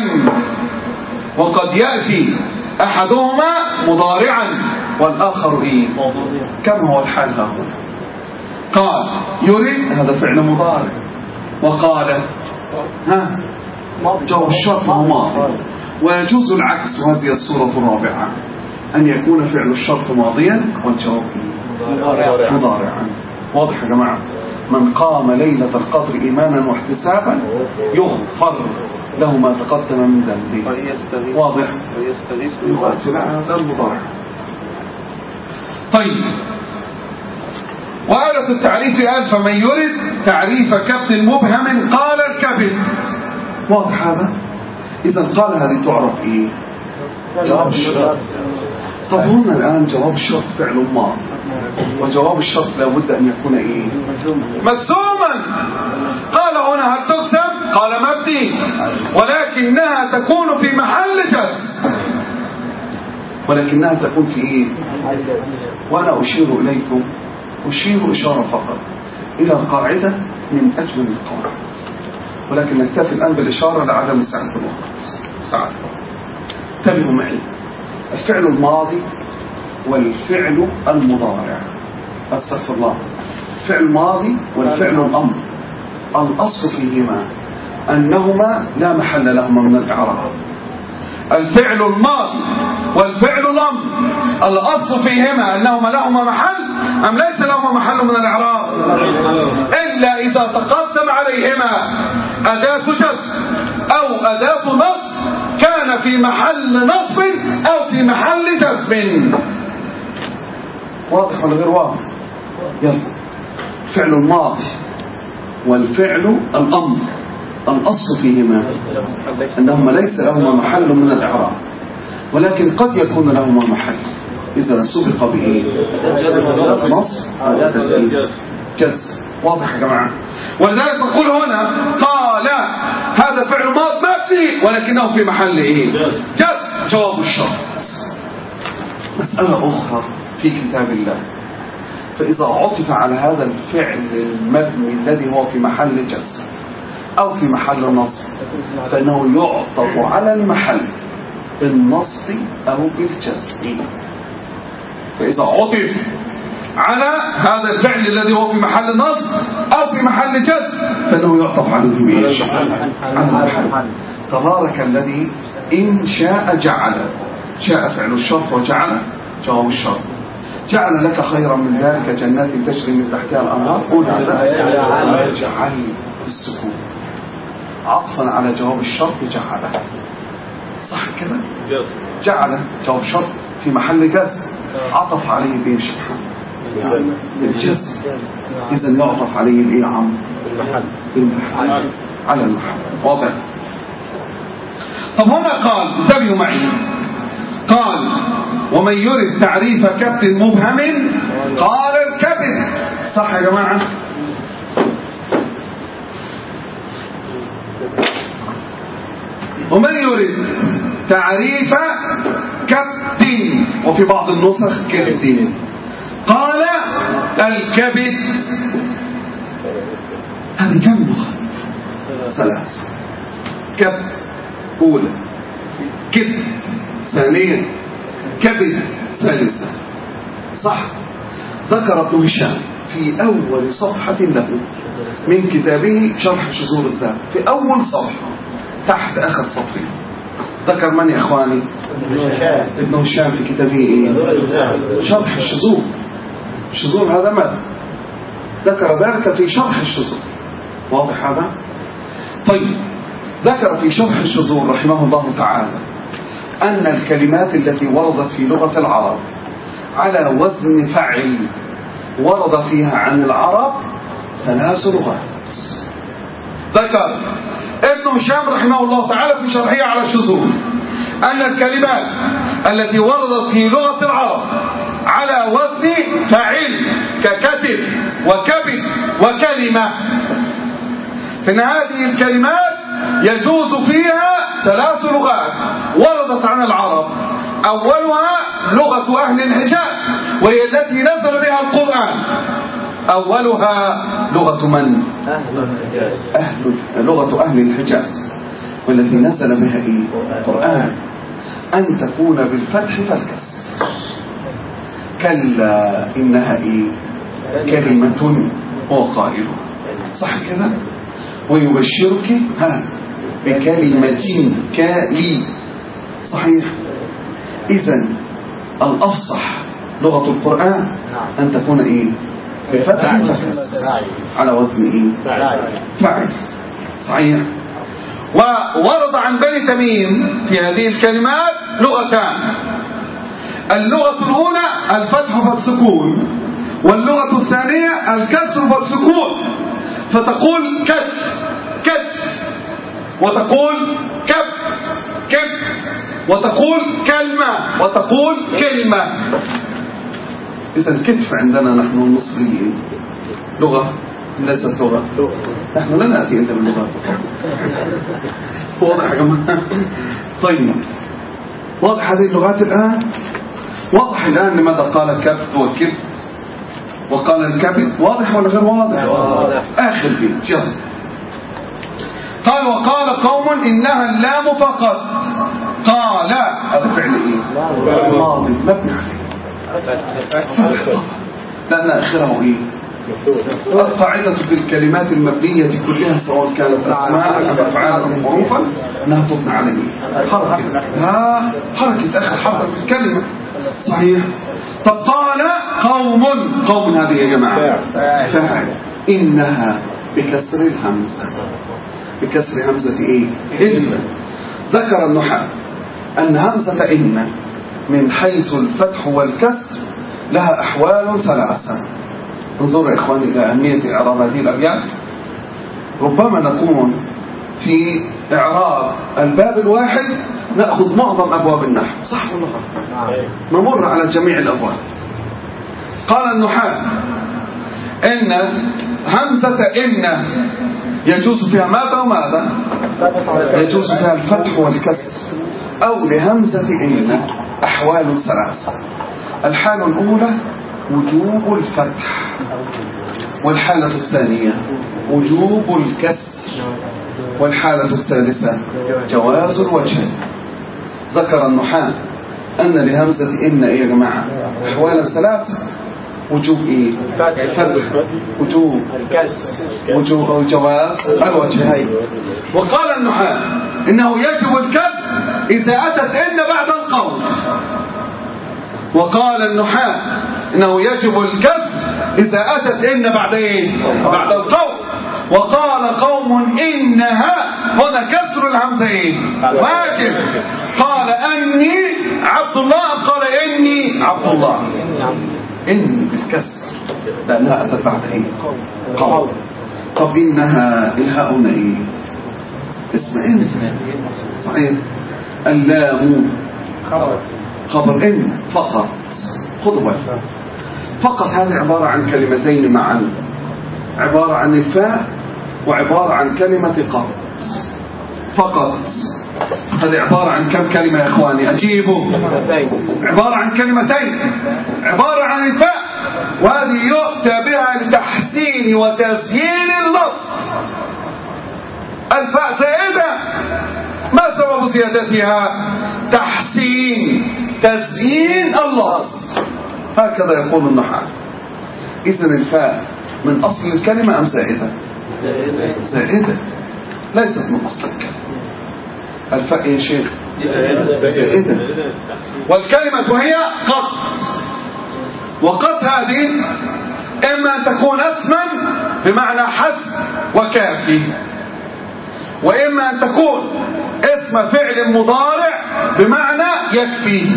وقد يأتي أحدهما مضارعا والآخر إيه؟ كم هو الحال هنا؟ قال يريد، هذا فعل مضارع. وقال ها جواب الشرط هو ماضي. ويجوز العكس، وهذه الصورة الرابعة، أن يكون فعل الشرط ماضيا والجواب مضارعا. واضح يا جماعة؟ من قام ليلة القدر إيمانا واحتسابا يغفر له ما تقدم من ذنبه. واضح؟ هذا المضارع. طيب، وآلة التعريف قال فمن يرد تعريف كبت مبهم قال الكبت. واضح هذا؟ إذا قال هذه تعرف إيه؟ جواب الشرط. طب هنا الآن جواب الشرط فعل ما، وجواب الشرط لابد أن يكون إيه؟ مجزوما. قال هنا هل تقسم؟ قال مبني، ولكنها تكون في محل جزم، ولكنها تكون في إيه؟ وأنا أشير إليكم أشير إشارة فقط إلى قاعدة من أجمل القواعد، ولكن نكتفي الآن بالإشارة لعدم سعة الوقت. سعة انتبهوا معي. الفعل الماضي والفعل المضارع، أستغفر الله، الفعل الماضي والفعل الأمر الأصل فيهما أنهما لا محل لهما من الإعراب. الفعل الماضي والفعل الأمر الأصل فيهما أنهما لهما محل أم ليس لهما محل من الإعراب، إلا إذا تقدم عليهما أداة جزم أو أداة نصب كان في محل نصب أو في محل جزم. واضح ولا غير واضح؟ يلا. الفعل الماضي والفعل الأمر الأصل فيهما أنهما ليس لهما محل من الإعراب، ولكن قد يكون لهما محل إذا سبق به نصب أو جزم. واضح يا جماعة؟ ولذلك نقول هنا قال هذا فعل ماض مبني ولكنه في محل إيه؟ جزم. جواب الشرط. مسألة أخرى في كتاب الله، فإذا عطف على هذا الفعل المبني الذي هو في محل جزم أو في محل نصب فإنه يعطف على المحل بالنصب أو بالجزم. فإذا عطف على هذا الفعل الذي هو في محل نصب أو في محل جزم فإنه يعطف عليه على المحل. تبارك الذي إن شاء جعل، شاء فعل الشرط وجعل جواب الشرط. جعل لك خيرا من ذلك جنات تجري من تحتها الأنهار، قول هذا جعل السكون عطفا على جواب الشرط جعله. صح كده؟ جعل جواب شرط في محل جزم عطف عليه بايه سبحانه؟ بالجزم. اذا يعطف عليه بايه يا عم؟ بالمحل، على المحل. واضح؟ طب هنا قال انتبهوا معي، قال ومن يرد تعريف كبت مبهم قال الكبت. صح يا جماعه؟ ومن يريد تعريف كبت، وفي بعض النسخ كبت، قال الكبت. هذه كم لغة؟ ثلاث. كبت أولى، كبت ثانيا، كبت ثالثة. صح؟ ذكر ابن هشام في أول صفحة له من كتابه شرح شذور الذات، في أول صفحة تحت آخر سطر ذكر من يا إخواني؟ ابن هشام في كتابه إيه؟ شرح الشذور. الشذور هذا ماذا؟ ذكر ذلك في شرح الشذور. واضح هذا؟ طيب، ذكر في شرح الشذور رحمه الله تعالى أن الكلمات التي وردت في لغة العرب على وزن فعل ورد فيها عن العرب ثلاث لغات. ذكر ابن هشام رحمه الله تعالى في شرحه على الشذور أن الكلمات التي وردت في لغة العرب على وزن فاعل ككتب وكبد وكلمة، فإن هذه الكلمات يجوز فيها ثلاث لغات وردت عن العرب. أولها لغة أهل الحجاز وهي التي نزل بها القرآن. أولها لغة من؟ أهل لغة أهل الحجاز والتي نزل بها إيه؟ القرآن. أن تكون بالفتح فالكسر. كلا إنها إيه؟ كلمة هو قائلها. صح كذا؟ ويبشرك ها بكلمة كالي. صحيح؟ إذن الأفصح لغة القرآن أن تكون إيه؟ بفتح فكسر على وزن إيه؟ فعل. صحيح؟ وورد عن بني تميم في هذه الكلمات لغتان. اللغة الأولى الفتح فالسكون، واللغة الثانية الكسر فالسكون. فتقول كتف كتف، وتقول كبت كبت، وتقول كلمة وتقول كلمة. إذا الكتف عندنا نحن المصريين لغة ليست لغة، نحن لا نأتي إلا باللغة. واضح يا جماعة؟ طيب واضح هذه اللغات الآن؟ واضح الآن لماذا قال كبت وكبت وقال الكبت؟ واضح ولا غير واضح؟ واضح. آخر بيت يلا. قال وقال قوم إنها اللام فقط. قال هذا فعل إيه؟ ماضي مبني عليه، لأن آخره إيه؟ القاعدة في الكلمات المبنية كلها سواء كانت أسماء أو أفعال أو حروفا أنها تبنى على إيه؟ حركة. ها حركة آخر حركة في الكلمة. صحيح. طب قال قوم، قوم هذه يا جماعة فاعل. إنها بكسر الهمزة، بكسر همزة إيه؟ إن. ذكر النحاة أن همزة إن من حيث الفتح والكسر لها أحوال ثلاثة. انظروا يا إخواني إلى أهمية إعراب هذه الأبيات. ربما نكون في إعراب الباب الواحد نأخذ معظم أبواب النحو، صح ولا غلط؟ نمر على جميع الأبواب. قال النحاة إن همزة إن يجوز فيها ماذا وماذا؟ يجوز فيها الفتح والكسر. أو لهمزة إن أحوال ثلاثة. الحالة الأولى وجوب الفتح، والحالة الثانية وجوب الكسر، والحالة الثالثة جواز الوجه. ذكر النحاة أن لهمزة إن إيه يا جماعة؟ أحوالا ثلاثة. وجوب إيه؟ فتح، وجوب وجوب أو جواز الوجه. وقال النحاة إنه يجب الكسر إذا أتت إن بعد القول. وقال النحاة إنه يجب الكسر إذا أتت إن بعد إيه؟ بعد القول. وقال قوم إنها هنا كسر الهمزة إيه؟ واجب. قال أني عبد الله، قال إني عبد الله. إن الكسر لأنها أتت بعد إيه؟ قول. طب إنها الهاء هنا إيه؟ اسم إن. صحيح. اللام خبر إن فقط. خذوا بالك، فقط هذه عبارة عن كلمتين معا، عبارة عن الفاء وعبارة عن كلمة قط فقط. هذه عبارة عن كم كلمة يا إخواني؟ أجيبوا. عبارة عن كلمتين، عبارة عن الفاء، وهذه يؤتى بها لتحسين وتزيين اللفظ. الفاء زائدة، ما سبب زيادتها؟ تحسين تزيين اللفظ، هكذا يقول النحاة. إذن الفاء من أصل الكلمة أم زائدة؟ زائدة، ليست من أصل الكلمة. الفاء يا شيخ زائدة، والكلمة هي قط. وقط هذه إما أن تكون اسما بمعنى حسب وكافي، وإما أن تكون اسم فعل مضارع بمعنى يكفي.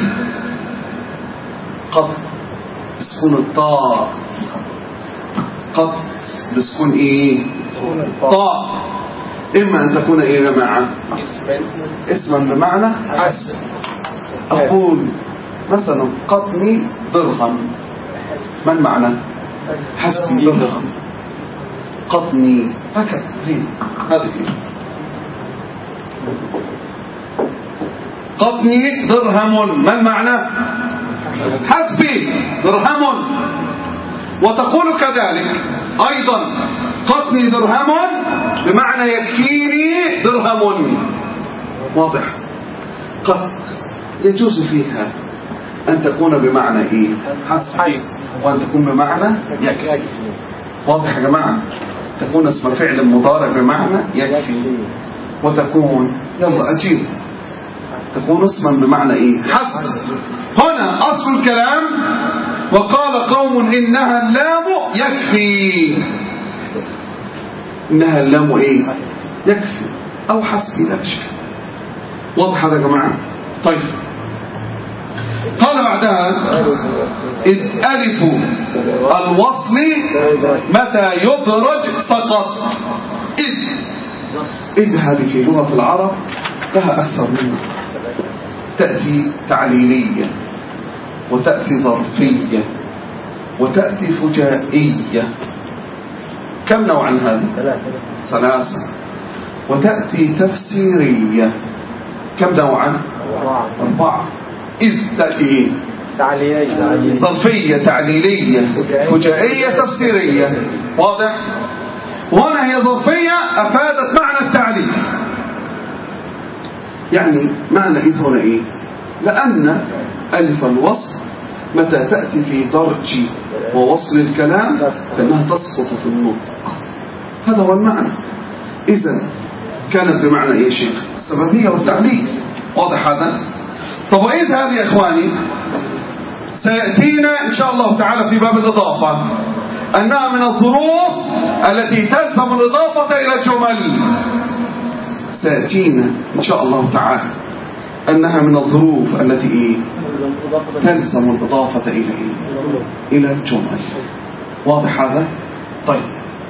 قط بسكون الطاء، قط بسكون ايه؟ طاء. إما أن تكون ايه يا جماعة؟ اسما بمعنى حسب. أقول مثلا قطني درهم، ما المعنى؟ حسبي درهم. قطني هكذا ليه؟ هذا ليه؟ قطني درهم، ما المعنى؟ حسبي درهم. وتقول كذلك أيضا قطني درهم بمعنى يكفيني درهم. واضح؟ قط يجوز فيها أن تكون بمعنى إيه؟ حسبي، وأن تكون بمعنى يكفي. واضح يا جماعة؟ تكون اسم فعل مضارع بمعنى يكفي، وتكون يلا أجيب تكون اسما بمعنى إيه؟ حسب. هنا أصل الكلام. وقال قوم إنها اللام يكفي. إنها اللام إيه؟ يكفي أو حسبي، لا شيء. واضح هذا يا جماعة؟ طيب قال بعدها إذ ألف الوصل متى يدرج سقط. إذ إذ هذه في لغة العرب لها أكثر منها، تأتي تعليلية وتأتي ظرفية وتأتي فجائية. كم نوعا هذه؟ ثلاثة. وتأتي تفسيرية. كم نوعا؟ أربعة. إذ تأتي تعليلية ظرفية تعليلية فجائية تفسيرية. واضح؟ وهنا هي ظرفية أفادت معنى التعليل. يعني معنى إذ هنا إيه؟ لأن ألف الوصل متى تأتي في درج ووصل الكلام فإنها تسقط في النطق. هذا هو المعنى. إذن كانت بمعنى إيه شيخ؟ السببية والتعليل. واضح هذا؟ طب وإذ هذه يا إخواني سيأتينا إن شاء الله تعالى في باب الإضافة أنها من الظروف التي تلزم الإضافة إلى الجمل. سيأتينا إن شاء الله تعالى أنها من الظروف التي إيه؟ تلزم الإضافة إلى إيه؟ إلى الجمل. واضح هذا؟ طيب،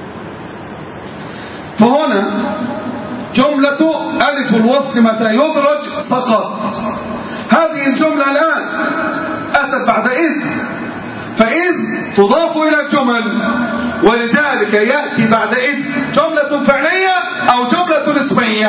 فهنا جملة ألف الوصل متى يدرج سقط. هذه الجملة الآن أتت بعد إذ، فإذ تضاف إلى الجمل، ولذلك يأتي بعد إذ جملة فعلية أو جملة اسمية.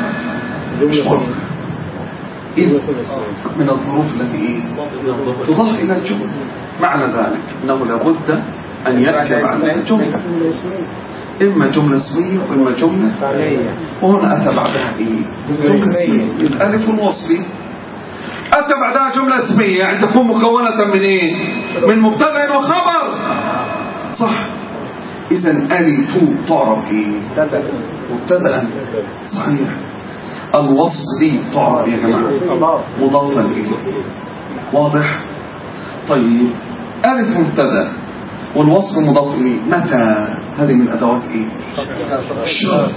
إذ من الظروف التي إيه؟ تضاف إلى الجمل. معنى ذلك أنه لابد أن يأتي بعدها جملة، إما جملة اسمية وإما جملة فعلية. وهنا أتى بعدها إيه؟ جملة اسمية. إذ ألف الوصل أتى بعدها جملة اسمية، يعني تكون مكونة من إيه؟ من مبتدأ وخبر. صح. إذن ألف تعرف إيه؟ مبتدأ. صحيح. الوصل تعرف إيه يا جماعة؟ مضافا إليه. واضح؟ طيب، ألف مبتدأ والوصف مضاف إليه. متى؟ هذه من أدوات إيه؟ شرط.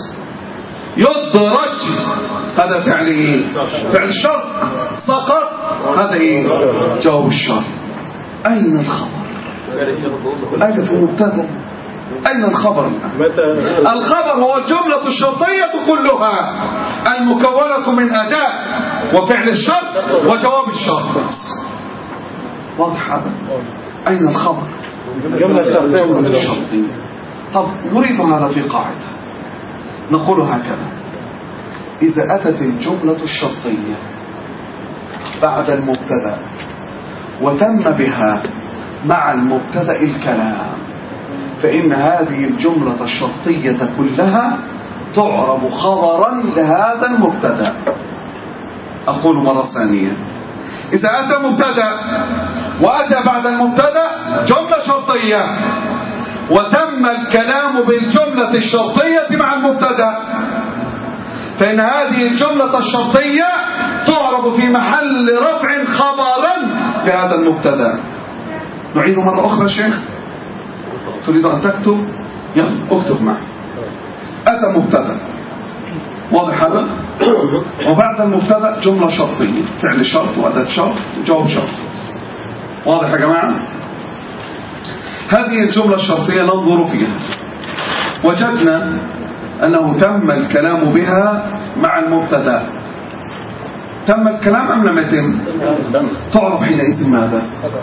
يدرج هذا فعل إيه؟ فعل الشرط. سقط هذا إيه؟ جواب الشرط. أين الخبر؟ ألف مبتدأ، أين الخبر؟ الخبر هو الجملة الشرطية كلها المكونة من أداة وفعل الشرط وجواب الشرط. واضح هذا؟ أين الخبر؟ جملة الشرطية. طب نريد هذا في قاعدة نقول هكذا: إذا أتت الجملة الشرطية بعد المبتدأ وتم بها مع المبتدأ الكلام، فإن هذه الجملة الشرطية كلها تعرب خبرا لهذا المبتدأ. أقول مرة ثانية: إذا أتى مبتدأ وأتى بعد المبتدأ جملة شرطية وتم الكلام بالجملة الشرطية مع المبتدأ، فإن هذه الجملة الشرطية تعرب في محل رفع خبرا لهذا المبتدأ. نعيد مرة أخرى شيخ، تريد أن تكتب؟ يلا اكتب معي. أتى مبتدأ، واضح هذا؟ وبعد المبتدأ جملة شرطية، فعل شرط وأداة شرط وجواب شرط. واضح يا جماعة؟ هذه الجملة الشرطية ننظر فيها، وجدنا أنه تم الكلام بها مع المبتدأ. تم الكلام أم لم يتم؟ تعرف حينئذ ماذا؟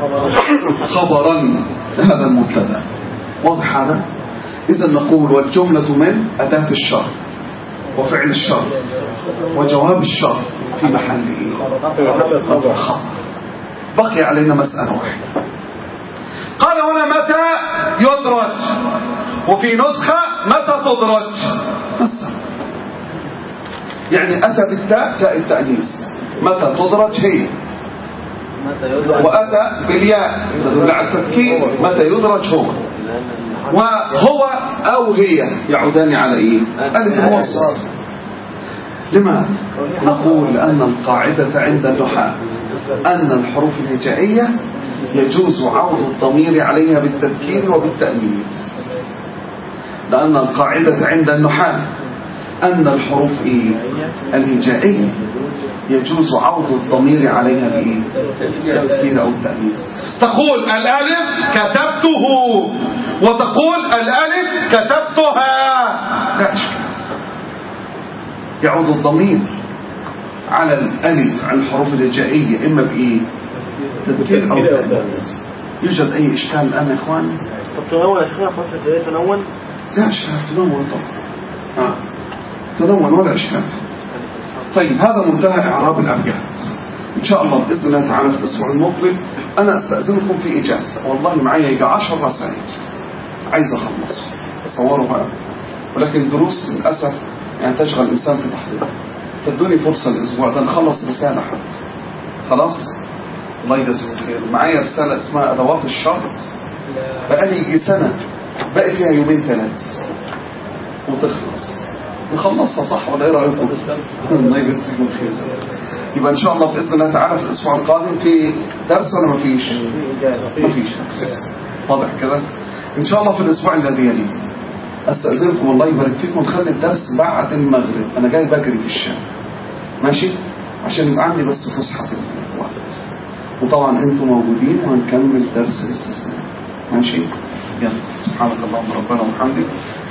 خبرا هذا المبتدأ. واضح هذا؟ إذا نقول والجملة من أداة الشرط وفعل الشرط وجواب الشرط في محل إيه؟ خبر. بقي علينا مسألة واحدة. قال هنا متى يدرج، وفي نسخة متى تدرج. بس يعني أتى بالتاء تاء التأنيث، متى تدرج هي، وأتى بالياء تدل على التذكير، متى يدرج هو، وهو أو هي يعودان على إيه؟ ألف الوصل. لماذا؟ نقول لأن القاعدة عند النحاة أن الحروف الهجائية يجوز عود الضمير عليها بالتذكير وبالتأنيث، لأن القاعدة عند النحاة أن الحروف إيه؟ الهجائية يجوز عوض الضمير عليها بإيه؟ التذكير أو التأنيث. تقول الألف كتبته وتقول الألف كتبتها، لا إشكال. يعود الضمير على الألف على الحروف الهجائية إما بإيه؟ تذكير أو تأنيث. يوجد أي إشكال الآن يا إخوان؟ طب تنون يا شيخنا حرف الهجائية تنون؟ لا إشكال، تنون طبعا. آه. تنون ولا إشكال. طيب هذا منتهى إعراب الأبيات. إن شاء الله بإذن الله تعالى في الأسبوع المقبل أنا أستأذنكم في إجازة، والله معي يجي عشر رسائل عايز أخلص تصوروا بقى، ولكن دروس للأسف يعني تشغل الإنسان في تحضيره. فادوني فرصة الأسبوع ده نخلص رسالة حتى. خلاص الله يجزيكم خير. معايا رسالة اسمها أدوات الشرط بقالي يجي سنة باقي فيها يومين ثلاث وتخلص، نخلصها صح ولا ايه رايكم؟ الله يجزيكم خير. يبقى ان شاء الله باذن الله تعالى في الاسبوع القادم في درس ولا مفيش؟ مفيش درس. واضح كده؟ ان شاء الله في الاسبوع الذي يليه استاذنكم الله يبارك فيكم نخلي الدرس بعد المغرب، انا جاي بجري في الشارع ماشي عشان يبقى عندي بس فسحه في الوقت، وطبعا انتم موجودين وهنكمل درس الاستثناء ماشي. يلا سبحانك اللهم ربنا وبحمدك